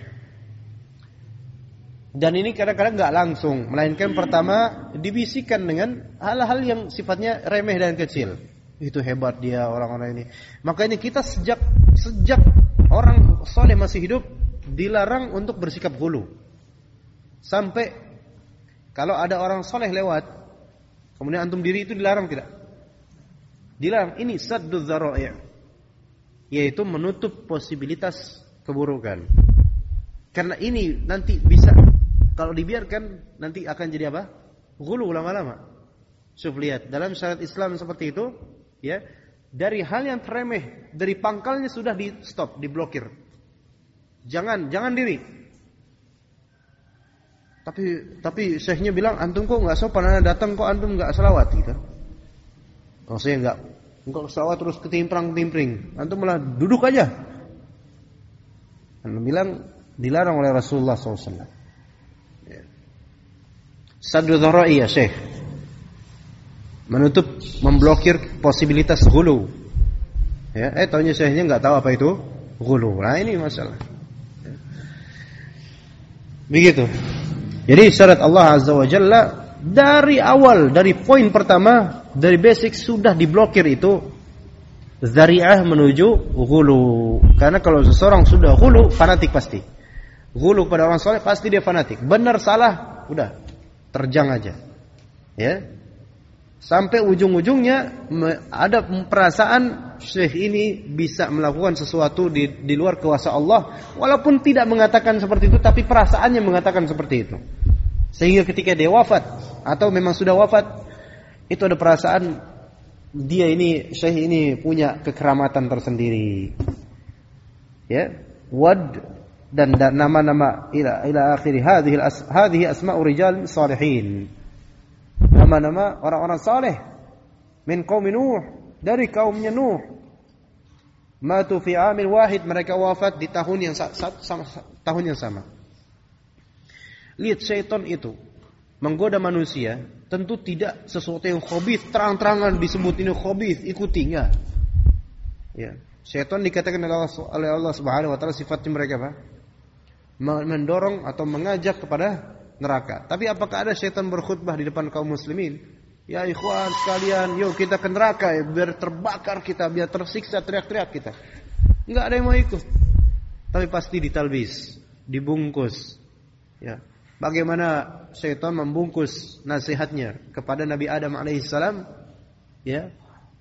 Dan ini kadang-kadang enggak langsung, melainkan pertama dibisikkan dengan hal-hal yang sifatnya remeh dan kecil. Itu hebat dia orang-orang ini. Makanya kita sejak orang saleh masih hidup dilarang untuk bersikap ghulu. Sampai kalau ada orang saleh lewat, kemudian antum diri itu dilarang tidak? Dilarang. Ini sadduz dzara'i', yaitu menutup posibilitas keburukan. Karena ini nanti bisa, kalau dibiarkan nanti akan jadi apa? Ghulu lama-lama. Syuf lihat dalam syariat Islam seperti itu, ya, dari hal yang remeh, dari pangkalnya sudah di stop, diblokir. Jangan diri. Tapi syekhnya bilang antum kok enggak sopan, anda datang kok antum enggak selawat gitu. Oh saya enggak selawat terus ketimpring. Antum malah duduk aja. Antum bilang dilarang oleh Rasulullah SAW. Saddu dzara'i ya Syekh. Menutup, memblokir posibilitas ghulu. Ya, taunya Syekhnya enggak tahu apa itu ghulu. Nah, ini masalah. Begitu. Jadi syarat Allah Azza wa Jalla dari awal, dari poin pertama, dari basic sudah diblokir itu zari'ah menuju ghulu. Karena kalau seseorang sudah ghulu, fanatik pasti. Ghulu pada orang saleh pasti dia fanatik. Benar salah, udah terjang aja. Ya. Sampai ujung-ujungnya ada perasaan syekh ini bisa melakukan sesuatu di luar kuasa Allah, walaupun tidak mengatakan seperti itu, tapi perasaannya mengatakan seperti itu. Sehingga ketika dia wafat atau memang sudah wafat, itu ada perasaan dia ini, syekh ini punya kekeramatan tersendiri. Ya, wad dan nama-nama ila akhiri hadhihi asma'u rijal salihin. Nama-nama orang-orang saleh min qaum Nuh, dari kaumnya Nuh. Matu fi amil wahid, mereka wafat di tahun yang sama. Lihat syaitan itu menggoda manusia, tentu tidak sesuatu yang khabith terang-terangan disebut ini khabith, ikuti-nya. Ya, syaitan dikatakan oleh Allah Subhanahu wa taala sifatnya mereka apa? Mendorong atau mengajak kepada neraka. Tapi apakah ada syaitan berkhutbah di depan kaum muslimin? Ya ikhwan sekalian, yuk kita ke neraka ya, biar terbakar kita, biar tersiksa, teriak-teriak kita. Enggak ada yang mau ikut. Tapi pasti ditalbis, dibungkus. Ya. Bagaimana syaitan membungkus nasihatnya kepada Nabi Adam alaihissalam? Ya.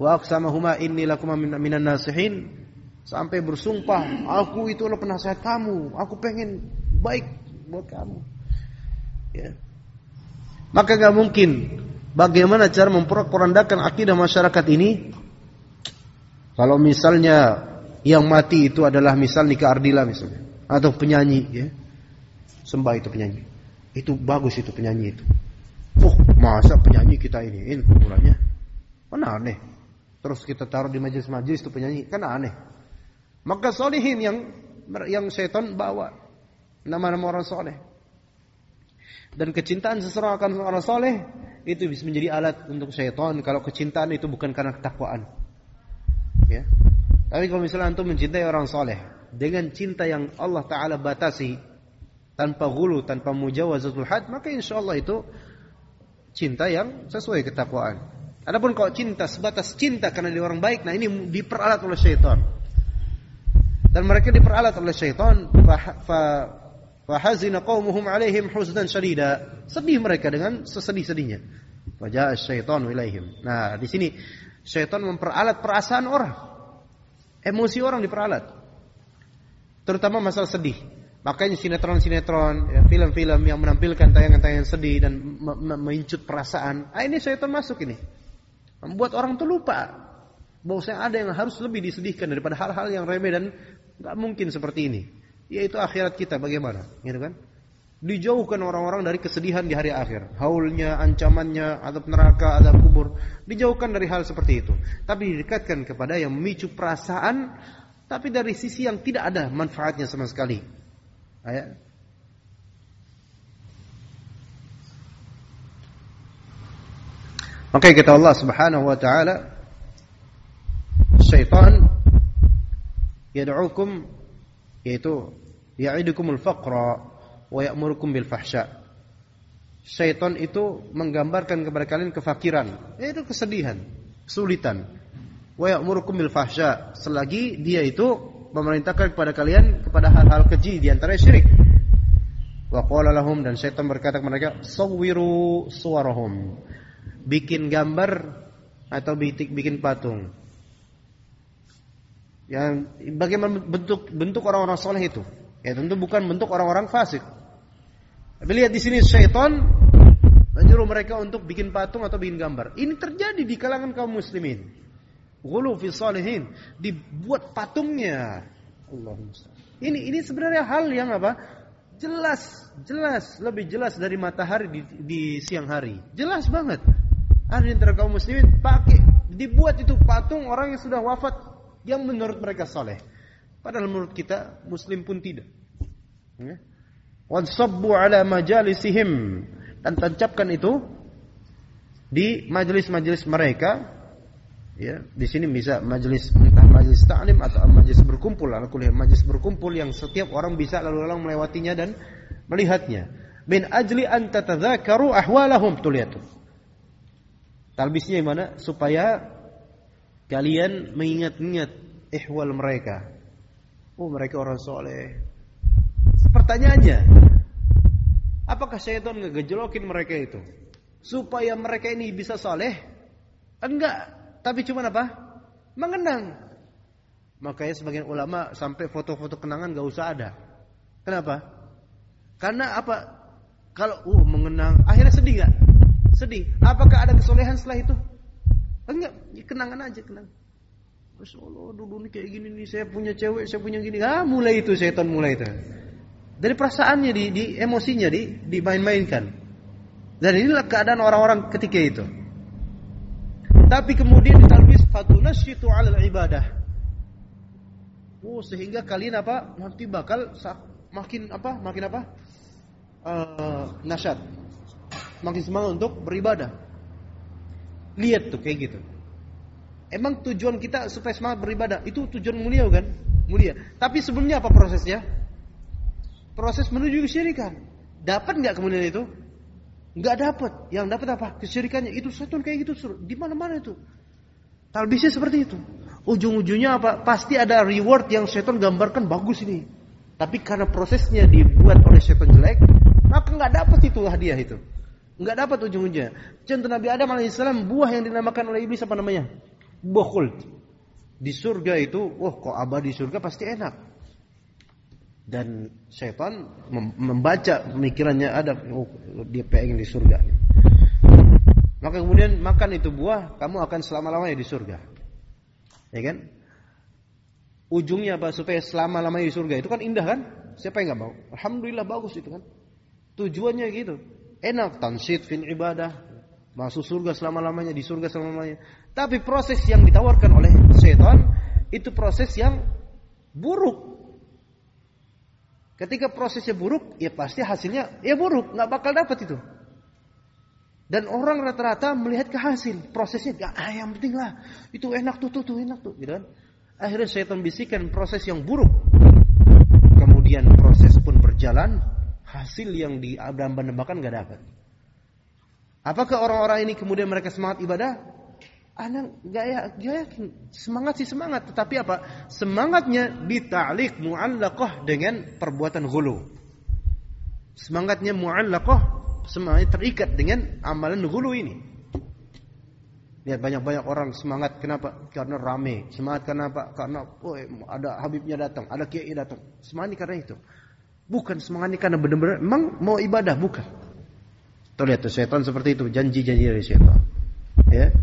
Wa aqsamahuma inni lakuma minan nasihin, sampai bersumpah, aku itu adalah penasihat kamu, aku pengen baik buat kamu. Ya. Maka enggak mungkin. Bagaimana cara memporak-porandakan akidah masyarakat ini? Kalau misalnya yang mati itu adalah misal Nika Ardila misalnya, atau penyanyi, ya. Sembah itu penyanyi. Itu bagus itu penyanyi itu. Masa penyanyi kita ini kuburannya? Kan aneh. Terus kita taruh di majelis-majelis itu penyanyi, kan aneh. Maka solihin yang setan bawa nama-nama orang soleh. Dan kecintaan seseorang akan orang soleh itu bisa menjadi alat untuk syaitan kalau kecintaan itu bukan karena ketakwaan. Ya. Tapi kalau misalnya antum mencintai orang soleh dengan cinta yang Allah Ta'ala batasi, tanpa ghulu, tanpa mujawazatul had, maka insyaAllah itu cinta yang sesuai ketakwaan. Adapun kalau cinta sebatas cinta karena dia orang baik, nah ini diperalat oleh syaitan. Dan mereka diperalat oleh syaitan. Fahazina qaumuhum alaihim huznan syadida. Sedih mereka dengan sesedih-sedihnya. Faja'a syaitan ilaihim. Nah, di sini syaitan memperalat perasaan orang. Emosi orang diperalat. Terutama masalah sedih. Makanya sinetron-sinetron, ya, film-film yang menampilkan tayangan-tayangan sedih dan mengincut perasaan. Ini syaitan masuk ini. Membuat orang tuh lupa bahwasanya ada yang harus lebih disedihkan daripada hal-hal yang remeh dan enggak mungkin seperti ini. Yaitu akhirat kita bagaimana, gitu kan? Dijauhkan orang-orang dari kesedihan di hari akhir, haulnya, ancamannya, azab neraka, azab kubur, dijauhkan dari hal seperti itu. Tapi didekatkan kepada yang memicu perasaan, tapi dari sisi yang tidak ada manfaatnya sama sekali. Ayat. Maka kata Allah Subhanahu wa taala, syaitan yad'ukum, yaitu ya'idukumul faqra wa ya'murukum bil fahsya. Syaitan itu menggambarkan kepada kalian kefakiran, yaitu kesedihan, kesulitan. Wa ya'murukum bil fahsya, selagi dia itu memerintahkan kepada kalian kepada hal-hal keji di antara syirik. Wa qala lahum, dan syaitan berkata kepada mereka, sawwiru suwarahum, bikin gambar atau bikin patung. Yang bagaimana bentuk orang-orang soleh itu? Ya tentu bukan bentuk orang-orang fasik. Tapi lihat di sini syaitan menyuruh mereka untuk bikin patung atau bikin gambar. Ini terjadi di kalangan kaum muslimin. Ghulu fi salihin, dibuat patungnya. Allahumma musta'an. Ini sebenarnya hal yang apa? Jelas, lebih jelas dari matahari di siang hari. Jelas banget. Ada di antara kaum muslimin dibuat itu patung orang yang sudah wafat yang menurut mereka saleh. Padahal menurut kita muslim pun tidak. Ya. Wansabbu ala majalisihim, dan tancapkan itu di majelis-majelis mereka. Ya, di sini bisa majelis, entah majelis ta'lim atau majelis berkumpul, majelis berkumpul yang setiap orang bisa lalu lalang melewatinya dan melihatnya. Min ajli an tatadzakaru ahwalahum, tuh lihat tuh. Talbisnya gimana? Supaya kalian mengingat-ingat ihwal mereka. Oh, mereka orang soleh. Pertanyaannya, apakah syaitan ngegejolokin mereka itu supaya mereka ini bisa soleh? Enggak, tapi cuma apa? Mengenang. Makanya sebagian ulama sampai foto-foto kenangan gak usah ada. Kenapa? Karena apa? Kalau mengenang, akhirnya sedih gak? Sedih. Apakah ada kesolehan setelah itu? Enggak, kenangan aja, kenang. Masya Allah, dulu nih kayak gini nih, saya punya cewek, saya punya gini. Mulai itu syaitan mulai itu. Dari perasaannya, di emosinya, dimain-mainkan. Dan inilah keadaan orang-orang ketika itu. Tapi kemudian ditalbis fatunasyitu 'alal ibadah. Sehingga kalian apa? Nanti bakal makin nasyad. Makin semangat untuk beribadah. Lihat tuh kayak gitu. Emang tujuan kita supaya semangat beribadah itu tujuan mulia kan? Mulia. Tapi sebelumnya apa prosesnya? Proses menuju kesyirikan. Dapat enggak kemudian itu? Enggak dapat. Yang dapat apa? Kesyirikannya. Itu setan kayak gitu suruh. Di mana-mana itu. Talbisnya seperti itu. Ujung-ujungnya apa? Pasti ada reward yang setan gambarkan bagus ini. Tapi karena prosesnya dibuat oleh setan jelek, maka enggak dapat itu hadiah itu. Enggak dapat ujung-ujungnya. Contoh Nabi Adam alaihissalam, buah yang dinamakan oleh iblis apa namanya? Bukhul. Di surga itu, kok abadi surga pasti enak. Dan syaitan membaca pemikirannya ada, dia pengen di surga. Maka kemudian makan itu buah, kamu akan selama-lamanya di surga. Ya kan? Ujungnya apa? Supaya selama-lamanya di surga. Itu kan indah kan? Siapa yang enggak mau? Alhamdulillah bagus itu kan. Tujuannya gitu. Enak, tansyid fil ibadah. Masuk surga selama-lamanya, di surga selama-lamanya. Tapi proses yang ditawarkan oleh syaitan itu proses yang buruk. Ketika prosesnya buruk, ya pasti hasilnya ya buruk, nggak bakal dapat itu. Dan orang rata-rata melihat ke hasil, prosesnya yang penting lah, itu enak tuh enak tuh, gitu kan? Akhirnya syaitan bisikan proses yang buruk. Kemudian proses pun berjalan, hasil yang diambang-ambangkan nggak dapat. Apakah orang-orang ini kemudian mereka semangat ibadah? Anak gak yakin. Semangat sih semangat, tetapi apa? Semangatnya dita'liq mu'allaqah dengan perbuatan ghulu. Semangatnya mu'allaqah, semangatnya terikat dengan amalan ghulu ini. Lihat banyak-banyak orang semangat kenapa? Karena rame. Semangat kenapa? Karena ada Habibnya datang, ada kiai datang. Semangat karena itu. Bukan semangatnya karena benar-benar memang mau ibadah, bukan. Tuh lihat tuh syaitan seperti itu, janji-janji dari syaitan. Ya.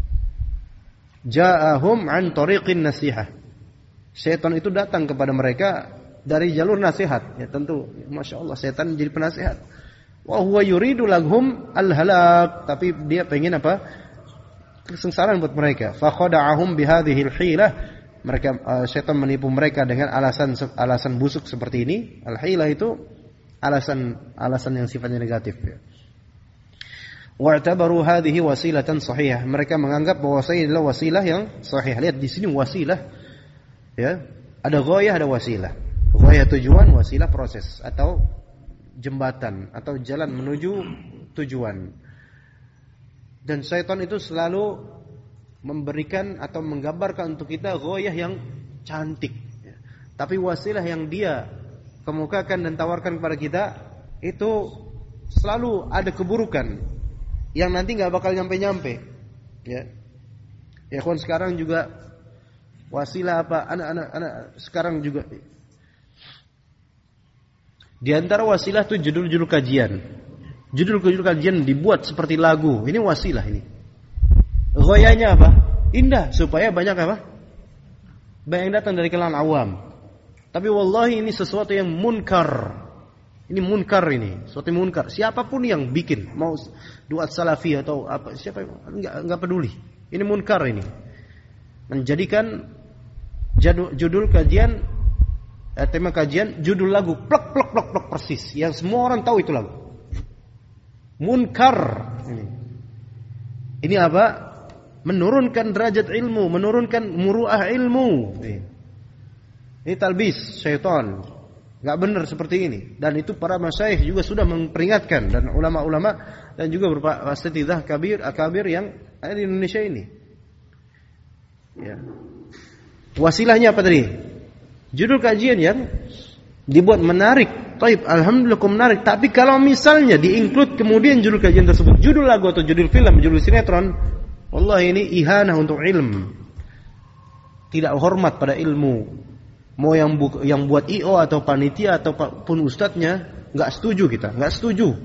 Ja'ahum an tariqin nasihah. Syaitan itu datang kepada mereka dari jalur nasihat. Ya tentu, Masya Allah, syaitan jadi penasihat. Wa huwa yuridu lahum al-halak. Tapi dia pengen apa? Kesengsaraan buat mereka. Fa khada'ahum bihadhil hilah. Mereka syaitan menipu mereka dengan alasan busuk seperti ini. Al-hilah itu alasan yang sifatnya negatif. Ya. Wa'tabaru hadhihi wasilatan sahihah. Mereka menganggap bahwa ini adalah wasilah yang sahih. Lihat di sini wasilah, ya. Ada ghayah, ada wasilah. Ghayah tujuan, wasilah proses atau jembatan atau jalan menuju tujuan. Dan syaitan itu selalu memberikan atau menggambarkan untuk kita ghayah yang cantik. Tapi wasilah yang dia kemukakan dan tawarkan kepada kita itu selalu ada keburukan yang nanti nggak bakal nyampe-nyampe, ya. Ya kawan, sekarang juga wasilah apa? Anak-anak sekarang juga di antara wasilah tuh judul-judul kajian. Judul-judul kajian dibuat seperti lagu. Ini wasilah ini. Ghayanya apa? Indah supaya banyak apa? Banyak yang datang dari kalangan awam. Tapi wallahi ini sesuatu yang munkar. Ini munkar ini, suatu munkar. Siapapun yang bikin, mau duat salafi atau apa, siapa enggak peduli. Ini munkar ini. Menjadikan judul kajian, tema kajian, judul lagu plek persis, yang semua orang tahu itu lagu. Munkar ini. Ini apa? Menurunkan derajat ilmu, menurunkan muruah ilmu. Ini talbis syaitan. Enggak benar seperti ini. Dan itu para masyayikh juga sudah memperingatkan, dan ulama-ulama dan juga beberapa asatidzah akabir yang ada di Indonesia ini. Ya. Wasilahnya apa tadi? Judul kajian yang dibuat menarik. Taib, alhamdulillah menarik. Tapi kalau misalnya di-include kemudian judul kajian tersebut judul lagu atau judul film, judul sinetron, wallahi ini ihanah untuk ilmu. Tidak hormat pada ilmu. Mau yang buat IO atau panitia ataupun ustadznya nggak setuju, kita nggak setuju.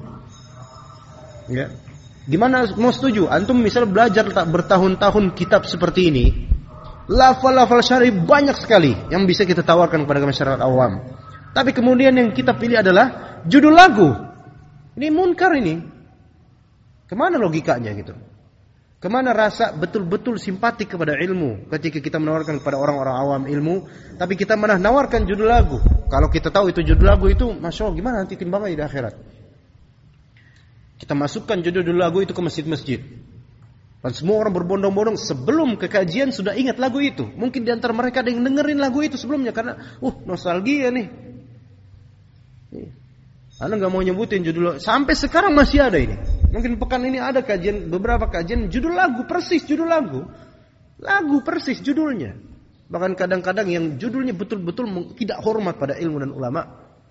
Ya, gimana mau setuju? Antum misal belajar bertahun-tahun kitab seperti ini, lafal-lafal syar'i banyak sekali yang bisa kita tawarkan kepada masyarakat awam. Tapi kemudian yang kita pilih adalah judul lagu. Ini munkar ini. Kemana logikanya gitu? Kemana rasa betul-betul simpatik kepada ilmu ketika kita menawarkan kepada orang-orang awam ilmu, tapi kita malah nawarkan judul lagu. Kalau kita tahu itu judul lagu itu, Masya Allah, gimana nanti timbangannya di akhirat? Kita masukkan judul lagu itu ke masjid-masjid. Dan semua orang berbondong-bondong sebelum ke kajian sudah ingat lagu itu. Mungkin di antara mereka ada yang dengerin lagu itu sebelumnya karena nostalgia nih. Anda nggak mau nyebutin judul, sampai sekarang masih ada ini. Mungkin pekan ini ada kajian, beberapa kajian judul lagu persis, judul lagu persis judulnya. Bahkan kadang-kadang yang judulnya betul-betul tidak hormat pada ilmu dan ulama.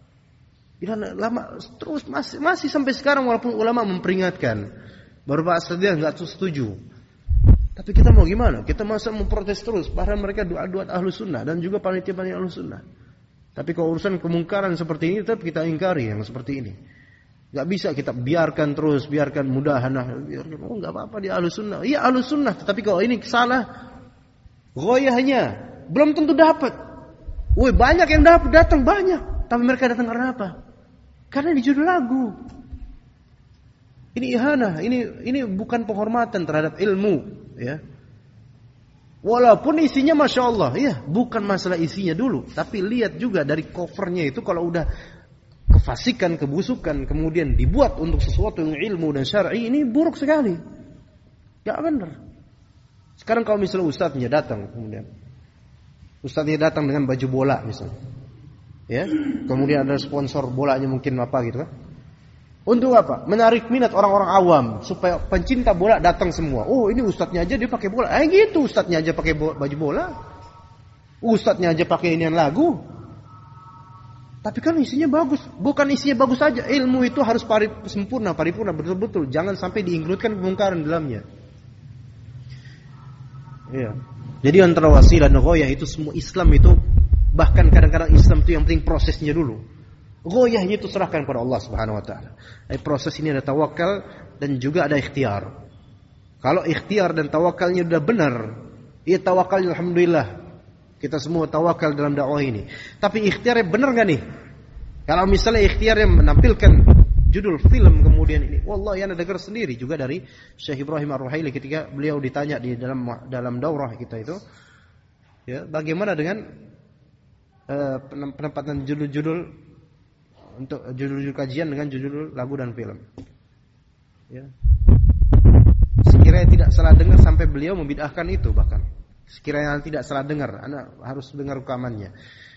Lama terus masih sampai sekarang walaupun ulama memperingatkan. Beberapa asatidz nggak setuju. Tapi kita mau gimana? Kita masa memprotes terus, padahal mereka doa-doa Ahlus Sunnah dan juga panitia-panitia Ahlus Sunnah. Tapi kalau urusan kemungkaran seperti ini tetap kita ingkari yang seperti ini. Gak bisa kita biarkan terus, biarkan mudahanah. Oh gak apa-apa di Ahlus Sunnah. Iya Ahlus Sunnah, tapi kalau ini salah, goyahnya belum tentu dapat. Woi banyak yang datang banyak, tapi mereka datang karena apa? Karena di judul lagu. Ini ihanah, ini bukan penghormatan terhadap ilmu, ya. Walaupun isinya Masya Allah, ya, bukan masalah isinya dulu, tapi lihat juga dari covernya itu kalau udah kefasikan, kebusukan, kemudian dibuat untuk sesuatu yang ilmu dan syar'i, ini buruk sekali. Gak benar. Sekarang kalau misalnya ustadznya datang, kemudian ustadznya datang dengan baju bola misalnya, ya, kemudian ada sponsor bolanya mungkin apa gitu kan. Untuk apa? Menarik minat orang-orang awam supaya pencinta bola datang semua. Oh, ini ustadznya aja dia pakai bola. Gitu, ustadznya aja pakai baju bola. Ustadznya aja pakai inian lagu. Tapi kan isinya bagus. Bukan isinya bagus saja. Ilmu itu harus paripurna betul-betul. Jangan sampai diinkludkan kemungkaran dalamnya. Iya. Jadi antara wasilah dan ghoyah itu semua Islam itu, bahkan kadang-kadang Islam itu yang penting prosesnya dulu. Goyahnya itu serahkan kepada Allah Subhanahu wa taala. Proses ini ada tawakal dan juga ada ikhtiar. Kalau ikhtiar dan tawakalnya sudah benar, ya tawakal alhamdulillah. Kita semua tawakal dalam dakwah ini. Tapi ikhtiarnya benar enggak nih? Kalau misalnya ikhtiarnya menampilkan judul film kemudian ini, wallahi ana dengar sendiri juga dari Syekh Ibrahim Ar-Ruhaili ketika beliau ditanya di dalam daurah kita itu, ya, bagaimana dengan penempatan judul-judul untuk judul-judul kajian dengan judul lagu dan film. Ya. Sekiranya tidak salah dengar sampai beliau membid'ahkan itu bahkan. Sekiranya tidak salah dengar, Anda harus dengar rekamannya.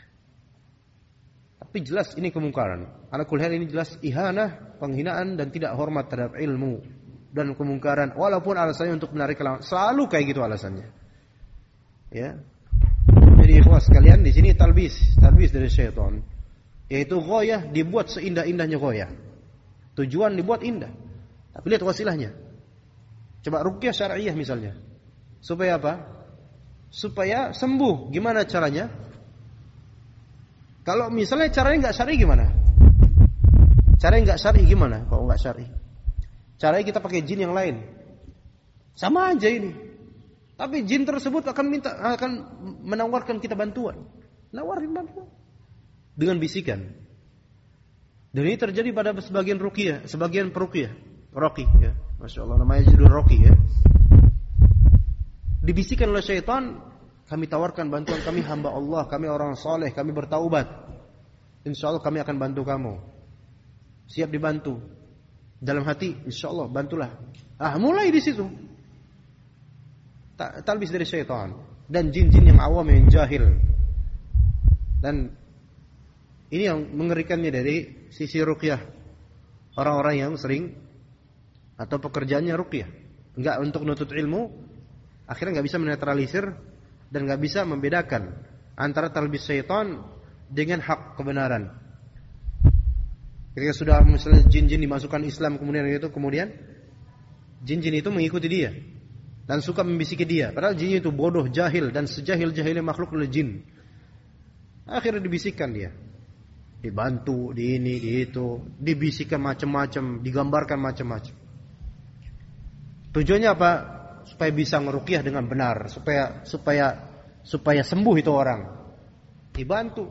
Tapi jelas ini kemungkaran. Ala kulli hal ini jelas ihanah, penghinaan dan tidak hormat terhadap ilmu dan kemungkaran. Walaupun alasannya untuk menarik lawan, selalu kayak gitu alasannya. Ya. Jadi ikhwas sekalian, di sini talbis dari syaitan. Yaitu ghoyah dibuat seindah-indahnya ghoyah. Tujuan dibuat indah. Tapi lihat wasilahnya. Coba ruqyah syar'iyah misalnya. Supaya apa? Supaya sembuh. Gimana caranya? Kalau misalnya caranya enggak syar'i gimana? Caranya enggak syar'i gimana? Kalau enggak syar'i. Caranya kita pakai jin yang lain. Sama aja ini. Tapi jin tersebut akan menawarkan kita bantuan. Nawarin bantuan. Dengan bisikan. Dan ini terjadi pada sebagian ruqyah, sebagian peruqyah, Roqi, ya. Masya Allah, namanya judul Roqi, ya. Dibisikkan oleh syaitan, kami tawarkan bantuan, kami hamba Allah, kami orang soleh, kami bertaubat. Insya Allah kami akan bantu kamu. Siap dibantu. Dalam hati, insya Allah bantulah. Mulai di situ. Talbis dari syaitan dan jin-jin yang awam, yang jahil. Dan ini yang mengerikannya dari sisi ruqyah. Orang-orang yang sering atau pekerjaannya ruqyah, enggak untuk nuntut ilmu, akhirnya enggak bisa menetralisir dan enggak bisa membedakan antara talbis syaitan dengan hak kebenaran. Ketika sudah misalnya jin-jin dimasukkan Islam kemudian jin-jin itu mengikuti dia dan suka membisiki dia. Padahal jin itu bodoh, jahil dan sejahil-jahilnya makhluk oleh jin. Akhirnya dibisikkan dia. Dibantu, di ini, di itu, dibisikkan macam-macam, digambarkan macam-macam. Tujuannya apa? Supaya bisa ngeruqyah dengan benar, supaya sembuh itu orang. Dibantu.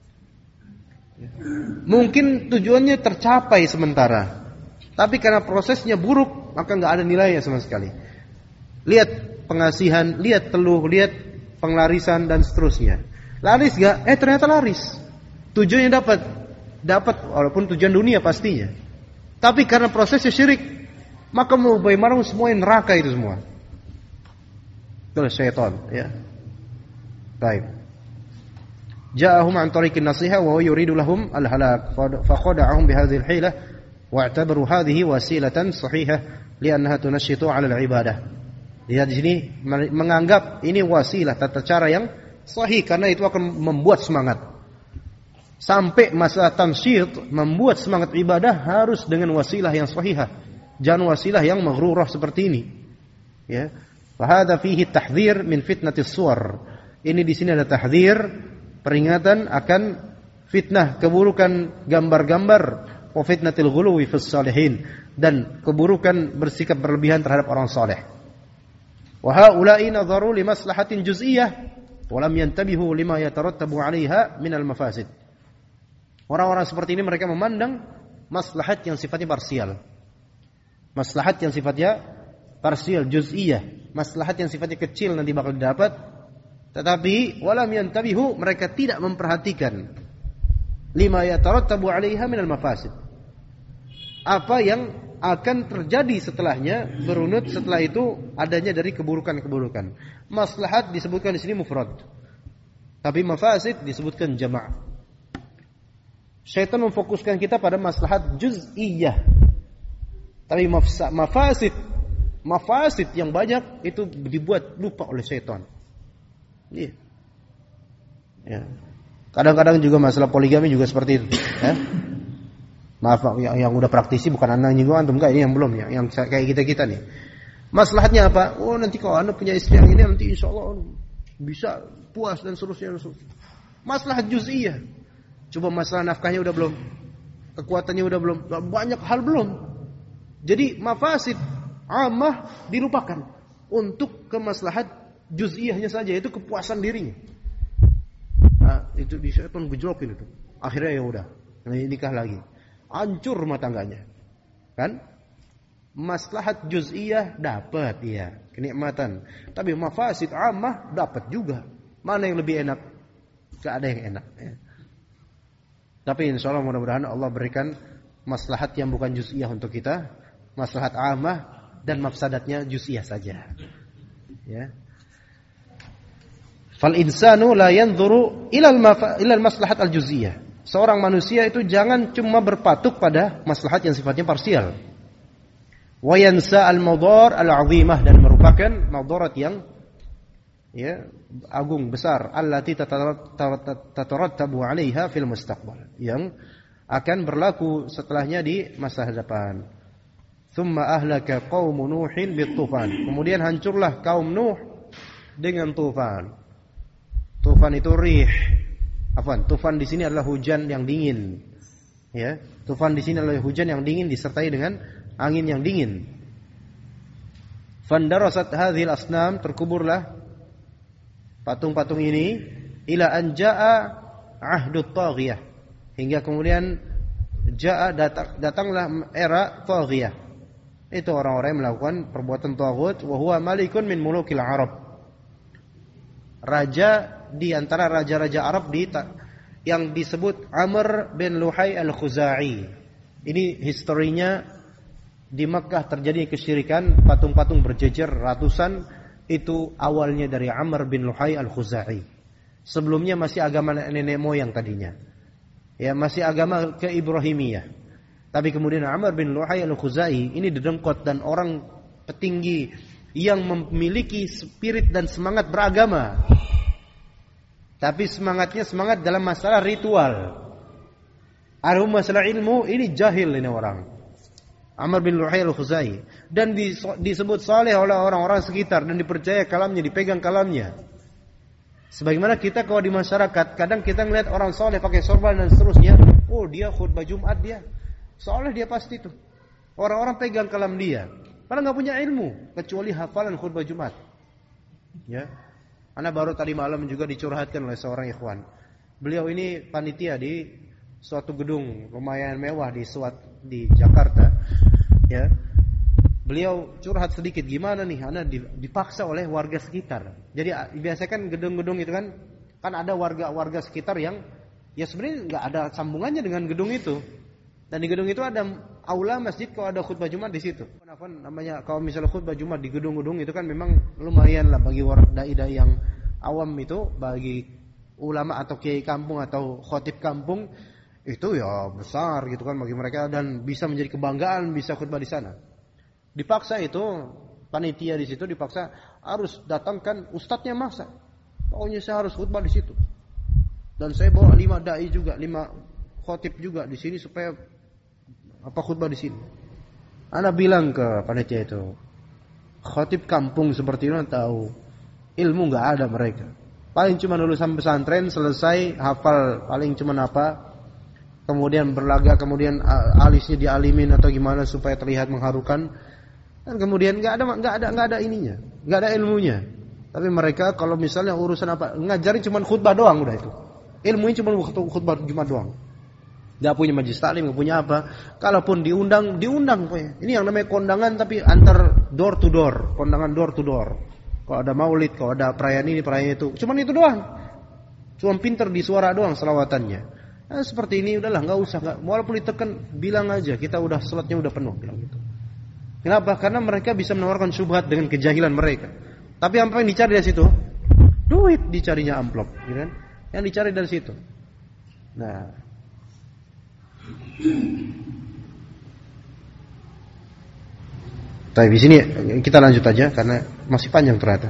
Mungkin tujuannya tercapai sementara, tapi karena prosesnya buruk, maka nggak ada nilainya sama sekali. Lihat pengasihan, lihat teluh, lihat penglarisan dan seterusnya. Laris nggak? Ternyata laris. Tujuannya dapat walaupun tujuan dunia pastinya. Tapi karena prosesnya syirik, maka mau bagaimana semua neraka itu semua. Itu syaitan, ya. Baik. Ja'ahum an tariqin nasiha wa yuridu lahum al-halak fa khada'ahum bihadhihi al-hilah wa'tabaru hadhihi wasilatan sahihah li'annaha tunashitu 'ala al-ibadah. Lihat di sini menganggap ini wasilah, tata cara yang sahih karena itu akan membuat semangat. Sampai masalah tansyid, membuat semangat ibadah harus dengan wasilah yang sahihah. Jangan wasilah yang maghrurah seperti ini. Ya. Fahada fihi tahdhir min fitnatis suwar. Ini di sini ada tahdhir, peringatan akan fitnah keburukan gambar-gambar, wa fitnatil ghuluwi fis salihin, dan keburukan bersikap berlebihan terhadap orang saleh. Wa haula'i nadharu li maslahatin juz'iyyah wa lam yantabihu lima yatarattabu 'alaiha minal mafasid. Orang-orang seperti ini mereka memandang maslahat yang sifatnya parsial. Maslahat yang sifatnya parsial, juz'iyah, maslahat yang sifatnya kecil nanti bakal didapat, tetapi walam yantabihu, mereka tidak memperhatikan lima yatarattabu 'alaiha minal mafasid, apa yang akan terjadi setelahnya, berunut setelah itu adanya dari keburukan-keburukan. Maslahat disebutkan di sini mufrad, tapi mafasid disebutkan jama'. Syaitan memfokuskan kita pada maslahat juz'iyah, tapi mafasid yang banyak itu dibuat lupa oleh syaitan. Iya. Ya. Kadang-kadang juga masalah poligami juga seperti itu. Ya. Maaf, yang udah praktisi bukan anak juga antum enggak, ini yang belum ya, yang kayak kita nih. Maslahatnya apa? Oh, nanti kalau anda punya istri yang ini nanti insya Allah bisa puas dan seterusnya. Maslahat juz'iyah. Coba masalah nafkahnya udah belum, kekuatannya udah belum, banyak hal belum. Jadi mafasid amah dilupakan untuk kemaslahat juz'iyahnya saja, itu kepuasan dirinya. Nah, itu di syaitan gejolokin itu. Akhirnya ya udah, nikah lagi. Hancur rumah tangganya. Kan? Maslahat juz'iyah dapat ya, kenikmatan. Tapi mafasid amah dapat juga. Mana yang lebih enak? Enggak ada yang enak ya. Tapi insyaallah mudah-mudahan Allah berikan maslahat yang bukan juz'iyah untuk kita, maslahat amah, dan mafsadatnya juz'iyah saja. Ya. Fal insanu la yanzuru ila al-maslahat al-juz'iyah. Seorang manusia itu jangan cuma berpatuk pada maslahat yang sifatnya parsial. Wa yansa al-madar al-'azimah, dan merupakan madarat yang ya agung besar, allati tatarattabu 'alaiha fil mustaqbal, yang akan berlaku setelahnya di masa depan. Tsumma ahlaka qaum nuhin bitufan. Kemudian hancurlah kaum Nuh dengan tufan. Tufan itu rih. Tufan di sini adalah hujan yang dingin. Ya, tufan di sini adalah hujan yang dingin disertai dengan angin yang dingin. Fandarasat hadhil asnam, terkuburlah patung-patung ini, ila an jaa ahdut taghiyah, hingga kemudian datanglah era taghiyah. Itu orang-orang yang melakukan perbuatan taghut, wa huwa malikun min mulukil Arab. Raja di antara raja-raja Arab yang disebut Amr bin Luhai al-Khuzai. Ini historinya di Makkah terjadi kesyirikan, patung-patung berjejer ratusan. Itu awalnya dari Amr bin Luhai al-Khuzai. Sebelumnya masih agama nenek moyang tadinya. Ya, masih agama ke-Ibrahimiyah. Tapi kemudian Amr bin Luhai al-Khuzai ini didengkot, dan orang petinggi yang memiliki spirit dan semangat beragama. Tapi semangatnya semangat dalam masalah ritual. Ada masalah ilmu, ini jahil ini orang. Amr bin Luhai al-Khuzai, dan disebut saleh oleh orang-orang sekitar, dan dipercaya kalamnya, dipegang kalamnya. Sebagaimana kita kalau di masyarakat, kadang kita ngelihat orang saleh pakai sorban dan seterusnya, oh dia khutbah Jumat, dia saleh, dia pasti itu. Orang-orang pegang kalam dia, padahal nggak punya ilmu kecuali hafalan khutbah Jumat. Ya, ana baru tadi malam juga dicurhatkan oleh seorang ikhwan. Beliau ini panitia di suatu gedung lumayan mewah di Jakarta. Ya, beliau curhat sedikit, gimana nih, ana dipaksa oleh warga sekitar. Jadi biasanya kan gedung-gedung itu kan ada warga sekitar yang ya sebenarnya nggak ada sambungannya dengan gedung itu. Dan di gedung itu ada aula masjid, kalau ada khutbah Jumat di situ. Namanya kalau misalnya khutbah Jumat di gedung-gedung itu kan memang lumayan lah bagi dai-dai yang awam itu, bagi ulama atau kiai kampung atau khotib kampung itu ya besar gitu kan bagi mereka, dan bisa menjadi kebanggaan bisa khutbah di sana. Dipaksa itu panitia di situ dipaksa harus datangkan ustadznya, masa pokoknya saya harus khutbah di situ. Dan saya bawa 5 dai juga, 5 khotib juga di sini supaya khutbah di sini. Ana bilang ke panitia itu, khatib kampung seperti itu tahu. Ilmu enggak ada mereka. Paling cuma lulusan pesantren selesai hafal paling cuma apa, kemudian berlaga, kemudian alisnya dialimin atau gimana supaya terlihat mengharukan, dan kemudian enggak ada ininya, enggak ada ilmunya. Tapi mereka kalau misalnya urusan apa, ngajari cuma khutbah doang udah itu. Ilmunya cuma khutbah Jumat doang. Enggak punya majelis taklim, enggak punya apa. Kalaupun diundang pokoknya. Ini yang namanya kondangan tapi antar door to door, kondangan door to door. Kalau ada maulid, kalau ada perayaan ini, perayaan itu, cuman itu doang. Cuma pinter di suara doang selawatannya. Nah, seperti ini udahlah, enggak usah, walaupun ditekan bilang aja kita udah salatnya udah penuh, bilang gitu. Kenapa? Karena mereka bisa menawarkan syubhat dengan kejahilan mereka. Tapi apa yang dicari dari situ? Duit dicarinya, amplop, gitu kan? Yang dicari dari situ. Nah, tapi di sini kita lanjut aja karena masih panjang ternyata.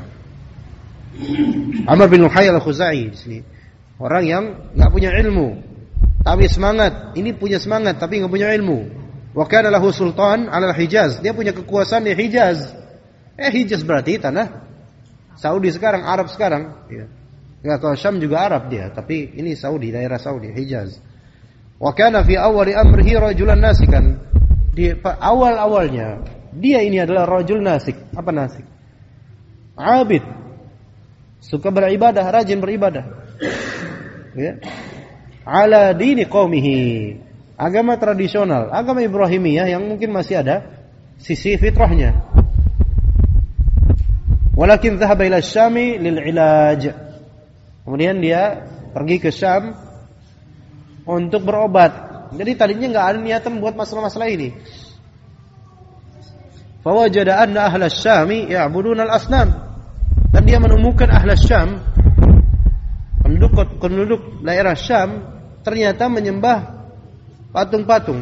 Amr bin Luhay al-Khuzai di sini orang yang enggak punya ilmu tapi semangat. Ini punya semangat tapi enggak punya ilmu. Wa kana lahu sultan 'ala al-Hijaz. Dia punya kekuasaan di Hijaz. Hijaz berarti tanah Saudi sekarang, Arab sekarang, ya. Enggak, kalau Syam juga Arab dia, tapi ini Saudi, daerah Saudi, Hijaz. Wa kana fi awwali amrihi rajulan nasikan. Di awal-awalnya dia ini adalah rajul nasik. Apa nasik? Abid. Suka beribadah, rajin beribadah. Ya. Ala dini qaumihi. Agama tradisional, agama Ibrahimiyah yang mungkin masih ada sisi fitrahnya. Walakin dhahaba ila Syami lil ilaj. Kemudian dia pergi ke Syam untuk berobat. Jadi tadinya enggak ada niatan buat masalah-masalah ini. Fawajada anna ahla Syami ya'buduna al-asnam. Dan dia menemukan ahla Syam, penduduk daerah Syam ternyata menyembah patung-patung.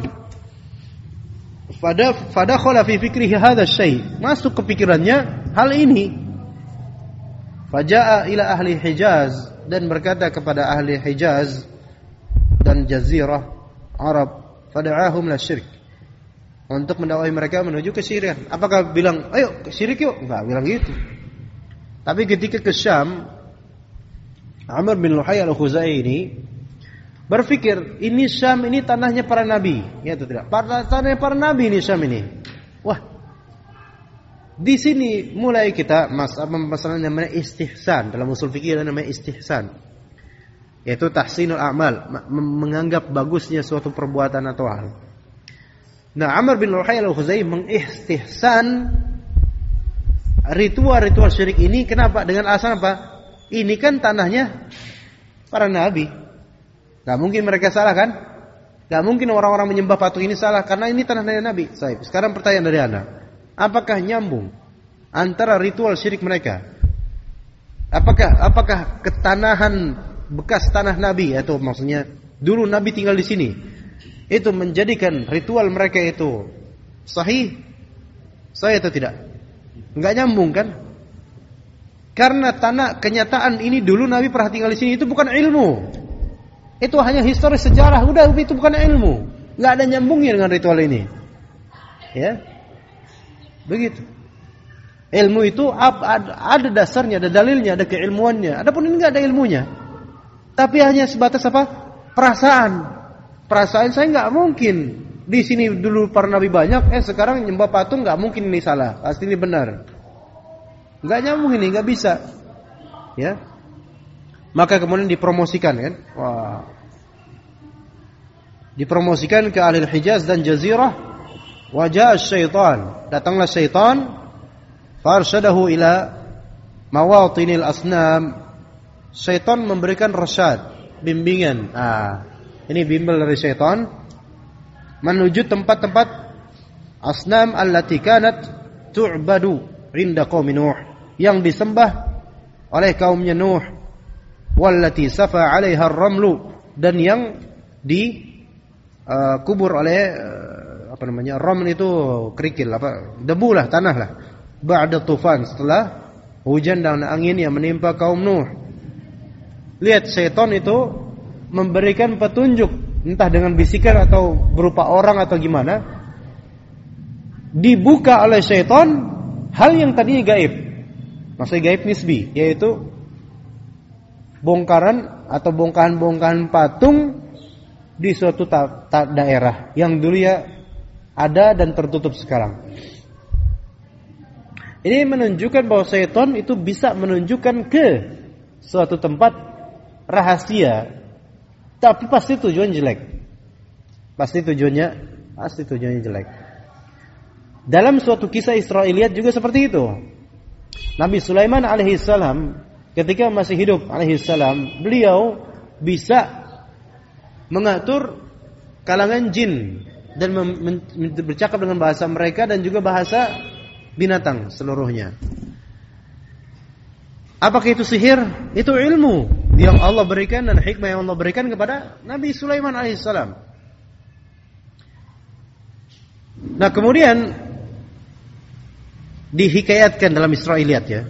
Fadakhala fi fikrihi hadha syai. Masuk ke pikirannya hal ini. Faja'a ila ahli Hijaz, dan berkata kepada ahli Hijaz dan Jazirah Arab, fada'ahum la syirk, untuk mendakwahi mereka menuju kesyirikan. Apakah bilang, ayo syirik yuk? Enggak bilang gitu. Tapi ketika ke Syam, Amr bin Luhay al-Khuzai ini berpikir, ini Syam ini tanahnya para nabi, ya atau tidak? Tanahnya para nabi ini Syam ini. Wah, di sini mulai kita masalah namanya istihsan. Dalam usul fikih ada namanya istihsan, yaitu tahsinul a'mal, menganggap bagusnya suatu perbuatan atau hal. Nah, Amr bin Luhay al-Khuzai mengistihsan ritual-ritual syirik ini. Kenapa? Dengan alasan apa? Ini kan tanahnya para nabi. Gak mungkin mereka salah kan? Gak mungkin orang-orang menyembah patung ini salah, karena ini tanahnya nabi. Sekarang pertanyaan dari Anda, apakah nyambung antara ritual syirik mereka? Apakah ketanahan bekas tanah nabi, atau maksudnya dulu nabi tinggal di sini, itu menjadikan ritual mereka itu sahih atau tidak? Enggak nyambung kan? Karena tanah kenyataan ini dulu nabi pernah tinggal di sini, itu bukan ilmu. Itu hanya historis sejarah, udah itu bukan ilmu. Enggak ada nyambungnya dengan ritual ini. Ya. Begitu. Ilmu itu ada dasarnya, ada dalilnya, ada keilmuannya. Adapun ini enggak ada ilmunya. Tapi hanya sebatas apa? Perasaan saya enggak mungkin. Di sini dulu para nabi banyak, sekarang nyembah patung, enggak mungkin ini salah, pasti ini benar. Enggak nyambung ini, enggak bisa. Ya. Maka kemudian dipromosikan kan? Wah. Dipromosikan ke ahli Hijaz dan Jazirah. Wajah syaitan, datanglah syaitan, farsyadahu ila mawatinil asnam. Syaitan memberikan rasyad, bimbingan. Ini bimbel dari syaitan menuju tempat-tempat asnam allati kanat tu'badu inda qaumi Nuh, yang disembah oleh kaumnya Nuh, wallati safa 'alaiha ar-ramlu, dan yang dikubur oleh ram itu kerikil, debu lah, tanah lah, ba'da tufan, setelah hujan dan angin yang menimpa kaum Nuh. Lihat, syaitan itu memberikan petunjuk, entah dengan bisikan atau berupa orang atau gimana, dibuka oleh syaitan hal yang tadinya gaib, maksudnya gaib nisbi, yaitu bongkaran atau bongkahan-bongkahan patung di suatu daerah yang dulu ya ada dan tertutup sekarang. Ini menunjukkan bahwa syaitan itu bisa menunjukkan ke suatu tempat rahasia, tapi pasti tujuan jelek. Pasti tujuannya jelek. Dalam suatu kisah Israiliyat juga seperti itu. Nabi Sulaiman alaihissalam ketika masih hidup alaihissalam, beliau bisa mengatur kalangan jin dan bercakap dengan bahasa mereka dan juga bahasa binatang seluruhnya. Apakah itu sihir? Itu ilmu yang Allah berikan dan hikmah yang Allah berikan kepada Nabi Sulaiman alaihissalam. Nah, kemudian dihikayatkan dalam Israiliyat ya.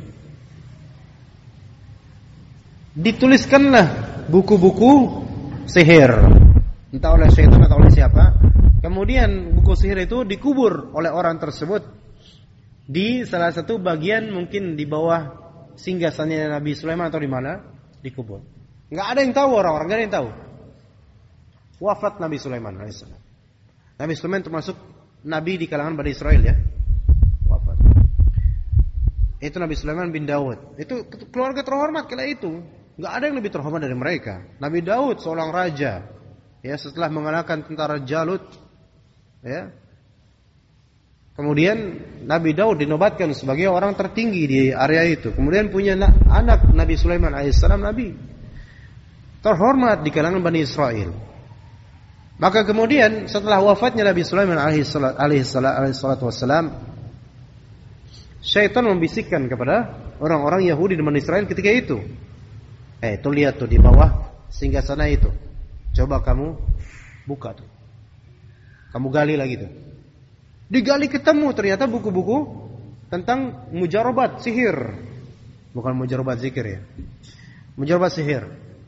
Dituliskanlah buku-buku sihir, entah oleh syaitan atau oleh siapa. Kemudian buku sihir itu dikubur oleh orang tersebut di salah satu bagian mungkin di bawah singgasannya Nabi Sulaiman atau di mana dikubur. Enggak ada yang tahu, orang-orang enggak ada yang tahu. Wafat Nabi Sulaiman alaihissalam. Nabi Sulaiman termasuk nabi di kalangan Bani Israel ya. Wafat. Itu Nabi Sulaiman bin Daud. Itu keluarga terhormat kala itu. Enggak ada yang lebih terhormat dari mereka. Nabi Daud seorang raja. Ya, setelah mengalahkan tentara Jalut ya. Kemudian Nabi Daud dinobatkan sebagai orang tertinggi di area itu. Kemudian punya anak Nabi Sulaiman alaihissalam, nabi terhormat di kalangan Bani Israel. Maka kemudian setelah wafatnya Nabi Sulaiman alaihissalam, syaitan membisikkan kepada orang-orang Yahudi di Bani Israel ketika itu. Tuh lihat tuh di bawah singgasana itu. Coba kamu buka tuh. Kamu gali lagi tuh. Digali ketemu ternyata buku-buku tentang mujarobat sihir. Bukan mujarobat zikir ya. Mujarobat sihir.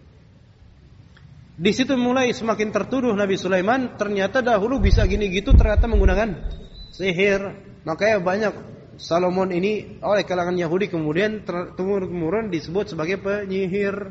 Di situ mulai semakin tertuduh Nabi Sulaiman ternyata dahulu bisa gini gitu, ternyata menggunakan sihir. Makanya banyak Salomon ini oleh kalangan Yahudi kemudian turun-temurun disebut sebagai penyihir.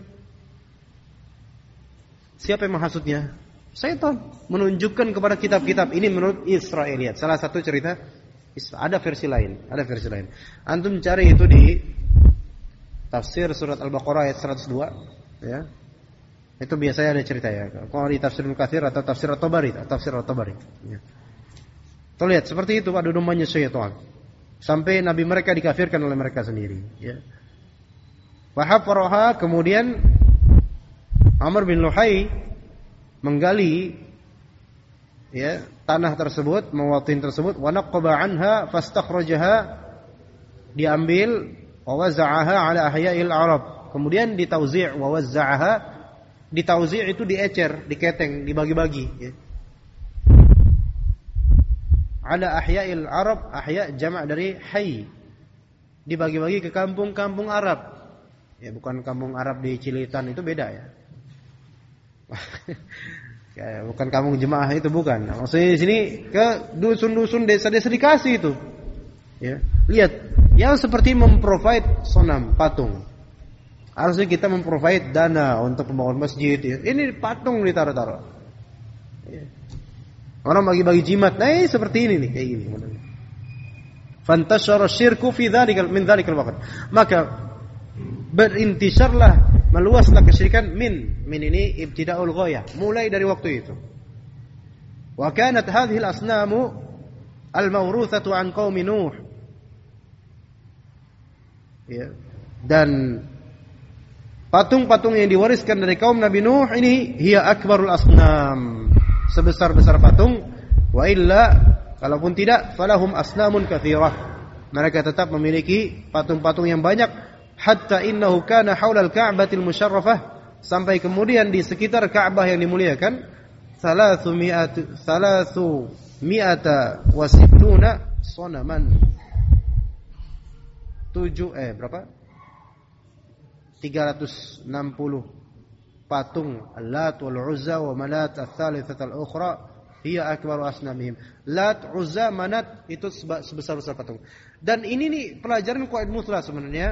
Siapa yang menghasutnya? Syaitan menunjukkan kepada kitab-kitab ini menurut Israiliyat. Salah satu cerita, ada versi lain. Antum cari itu di tafsir surat Al-Baqarah ayat 102 ya. Itu biasanya ada cerita ya. Kalau di tafsir Ibnu Katsir atau tafsir At-Tabari, ya. Tuh lihat seperti itu pada domanya syaitan. Sampai nabi mereka dikafirkan oleh mereka sendiri ya. Wa hafaraha, kemudian Amr bin Luhai menggali ya tanah tersebut, mawatin tersebut, wa naqqaba anha fastakhrajaha, diambil, wa waza'aha ala ahya'il arab, kemudian ditauzi', wa wazza'aha, ditauzi' itu diecer, diketeng, dibagi-bagi ya. Ala ahya'il arab, ahya' jamak dari hayy, dibagi-bagi ke kampung-kampung Arab ya, bukan kampung Arab di Cilitan, itu beda ya. Bukan kampung jemaah itu, bukan. Maksudnya di sini ke dusun-dusun, desa-desa dikasih itu. Ya. Lihat, yang seperti memprovide sonam, patung. Harusnya kita memprovide dana untuk pembangunan masjid ya. Ini patung ditaruh-taruh. Ya. Orang bagi-bagi jimat. Nah, seperti ini nih, kayak gini. Fantashara syirku fi dzalikal min dzalikal waqt. Maka berintisarlah, meluaslah kesyirikan min ini ibtida'ul ghayah, mulai dari waktu itu. Wa kanat hadhihi al-asnamu al-mawruthatu an qaumi Nuh. Ya. Dan patung-patung yang diwariskan dari kaum Nabi Nuh ini hiya akbarul asnam, sebesar-besar patung. Wa illa, kalaupun tidak, falahum asnamun katsirah, mereka tetap memiliki patung-patung yang banyak. Hatta innahu kana haula al-Ka'batil musyarrafah, sampai kemudian di sekitar Ka'bah yang dimuliakan 360 sonaman. 360 patung Allat wal Uzza wa Manat ats-tsalitsah al-ukhra hiya akbaru asnamihim. Lat, Uzza, Manat itu sebesar-besar patung. Dan ini nih pelajaran qaid mutlaq sebenarnya,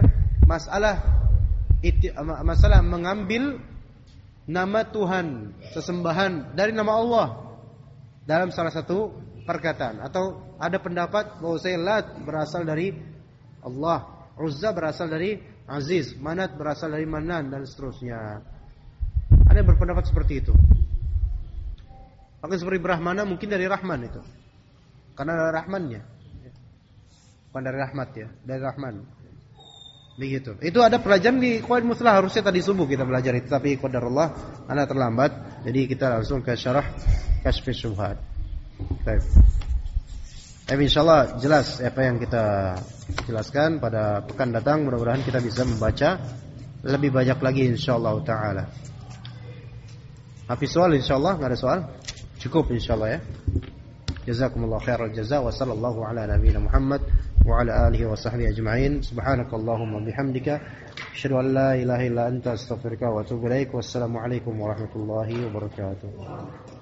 masalah mengambil nama Tuhan, sesembahan dari nama Allah dalam salah satu perkataan. Atau ada pendapat bahwa Lat berasal dari Allah, Uzza berasal dari Aziz, Manat berasal dari Manan, dan seterusnya. Ada yang berpendapat seperti itu. Maka seperti Brahmana mungkin dari Rahman itu, karena dari Rahmannya, bukan dari Rahmat ya, dari Rahman. Begitu. Itu ada pelajaran di qaid mutlaq, harusnya tadi subuh kita belajar itu, tapi qadarullah ana terlambat, jadi kita langsung ke syarah Kasyfus Syubhat. Baik. Tapi insyaallah jelas apa yang kita jelaskan pada pekan datang, mudah-mudahan kita bisa membaca lebih banyak lagi insyaallah taala. Habis soal insyaallah, enggak ada soal? Cukup insyaallah ya. Jazakumullahu khairal jazaa wa sallallahu ala nabiyyina Muhammad wa ala alihi wa sahbihi ajma'in. Subhanakallahumma bihamdika asyhadu an la ilaha illa anta astaghfiruka wa atubu ilaik. Wassalamu alaikum warahmatullahi wabarakatuh.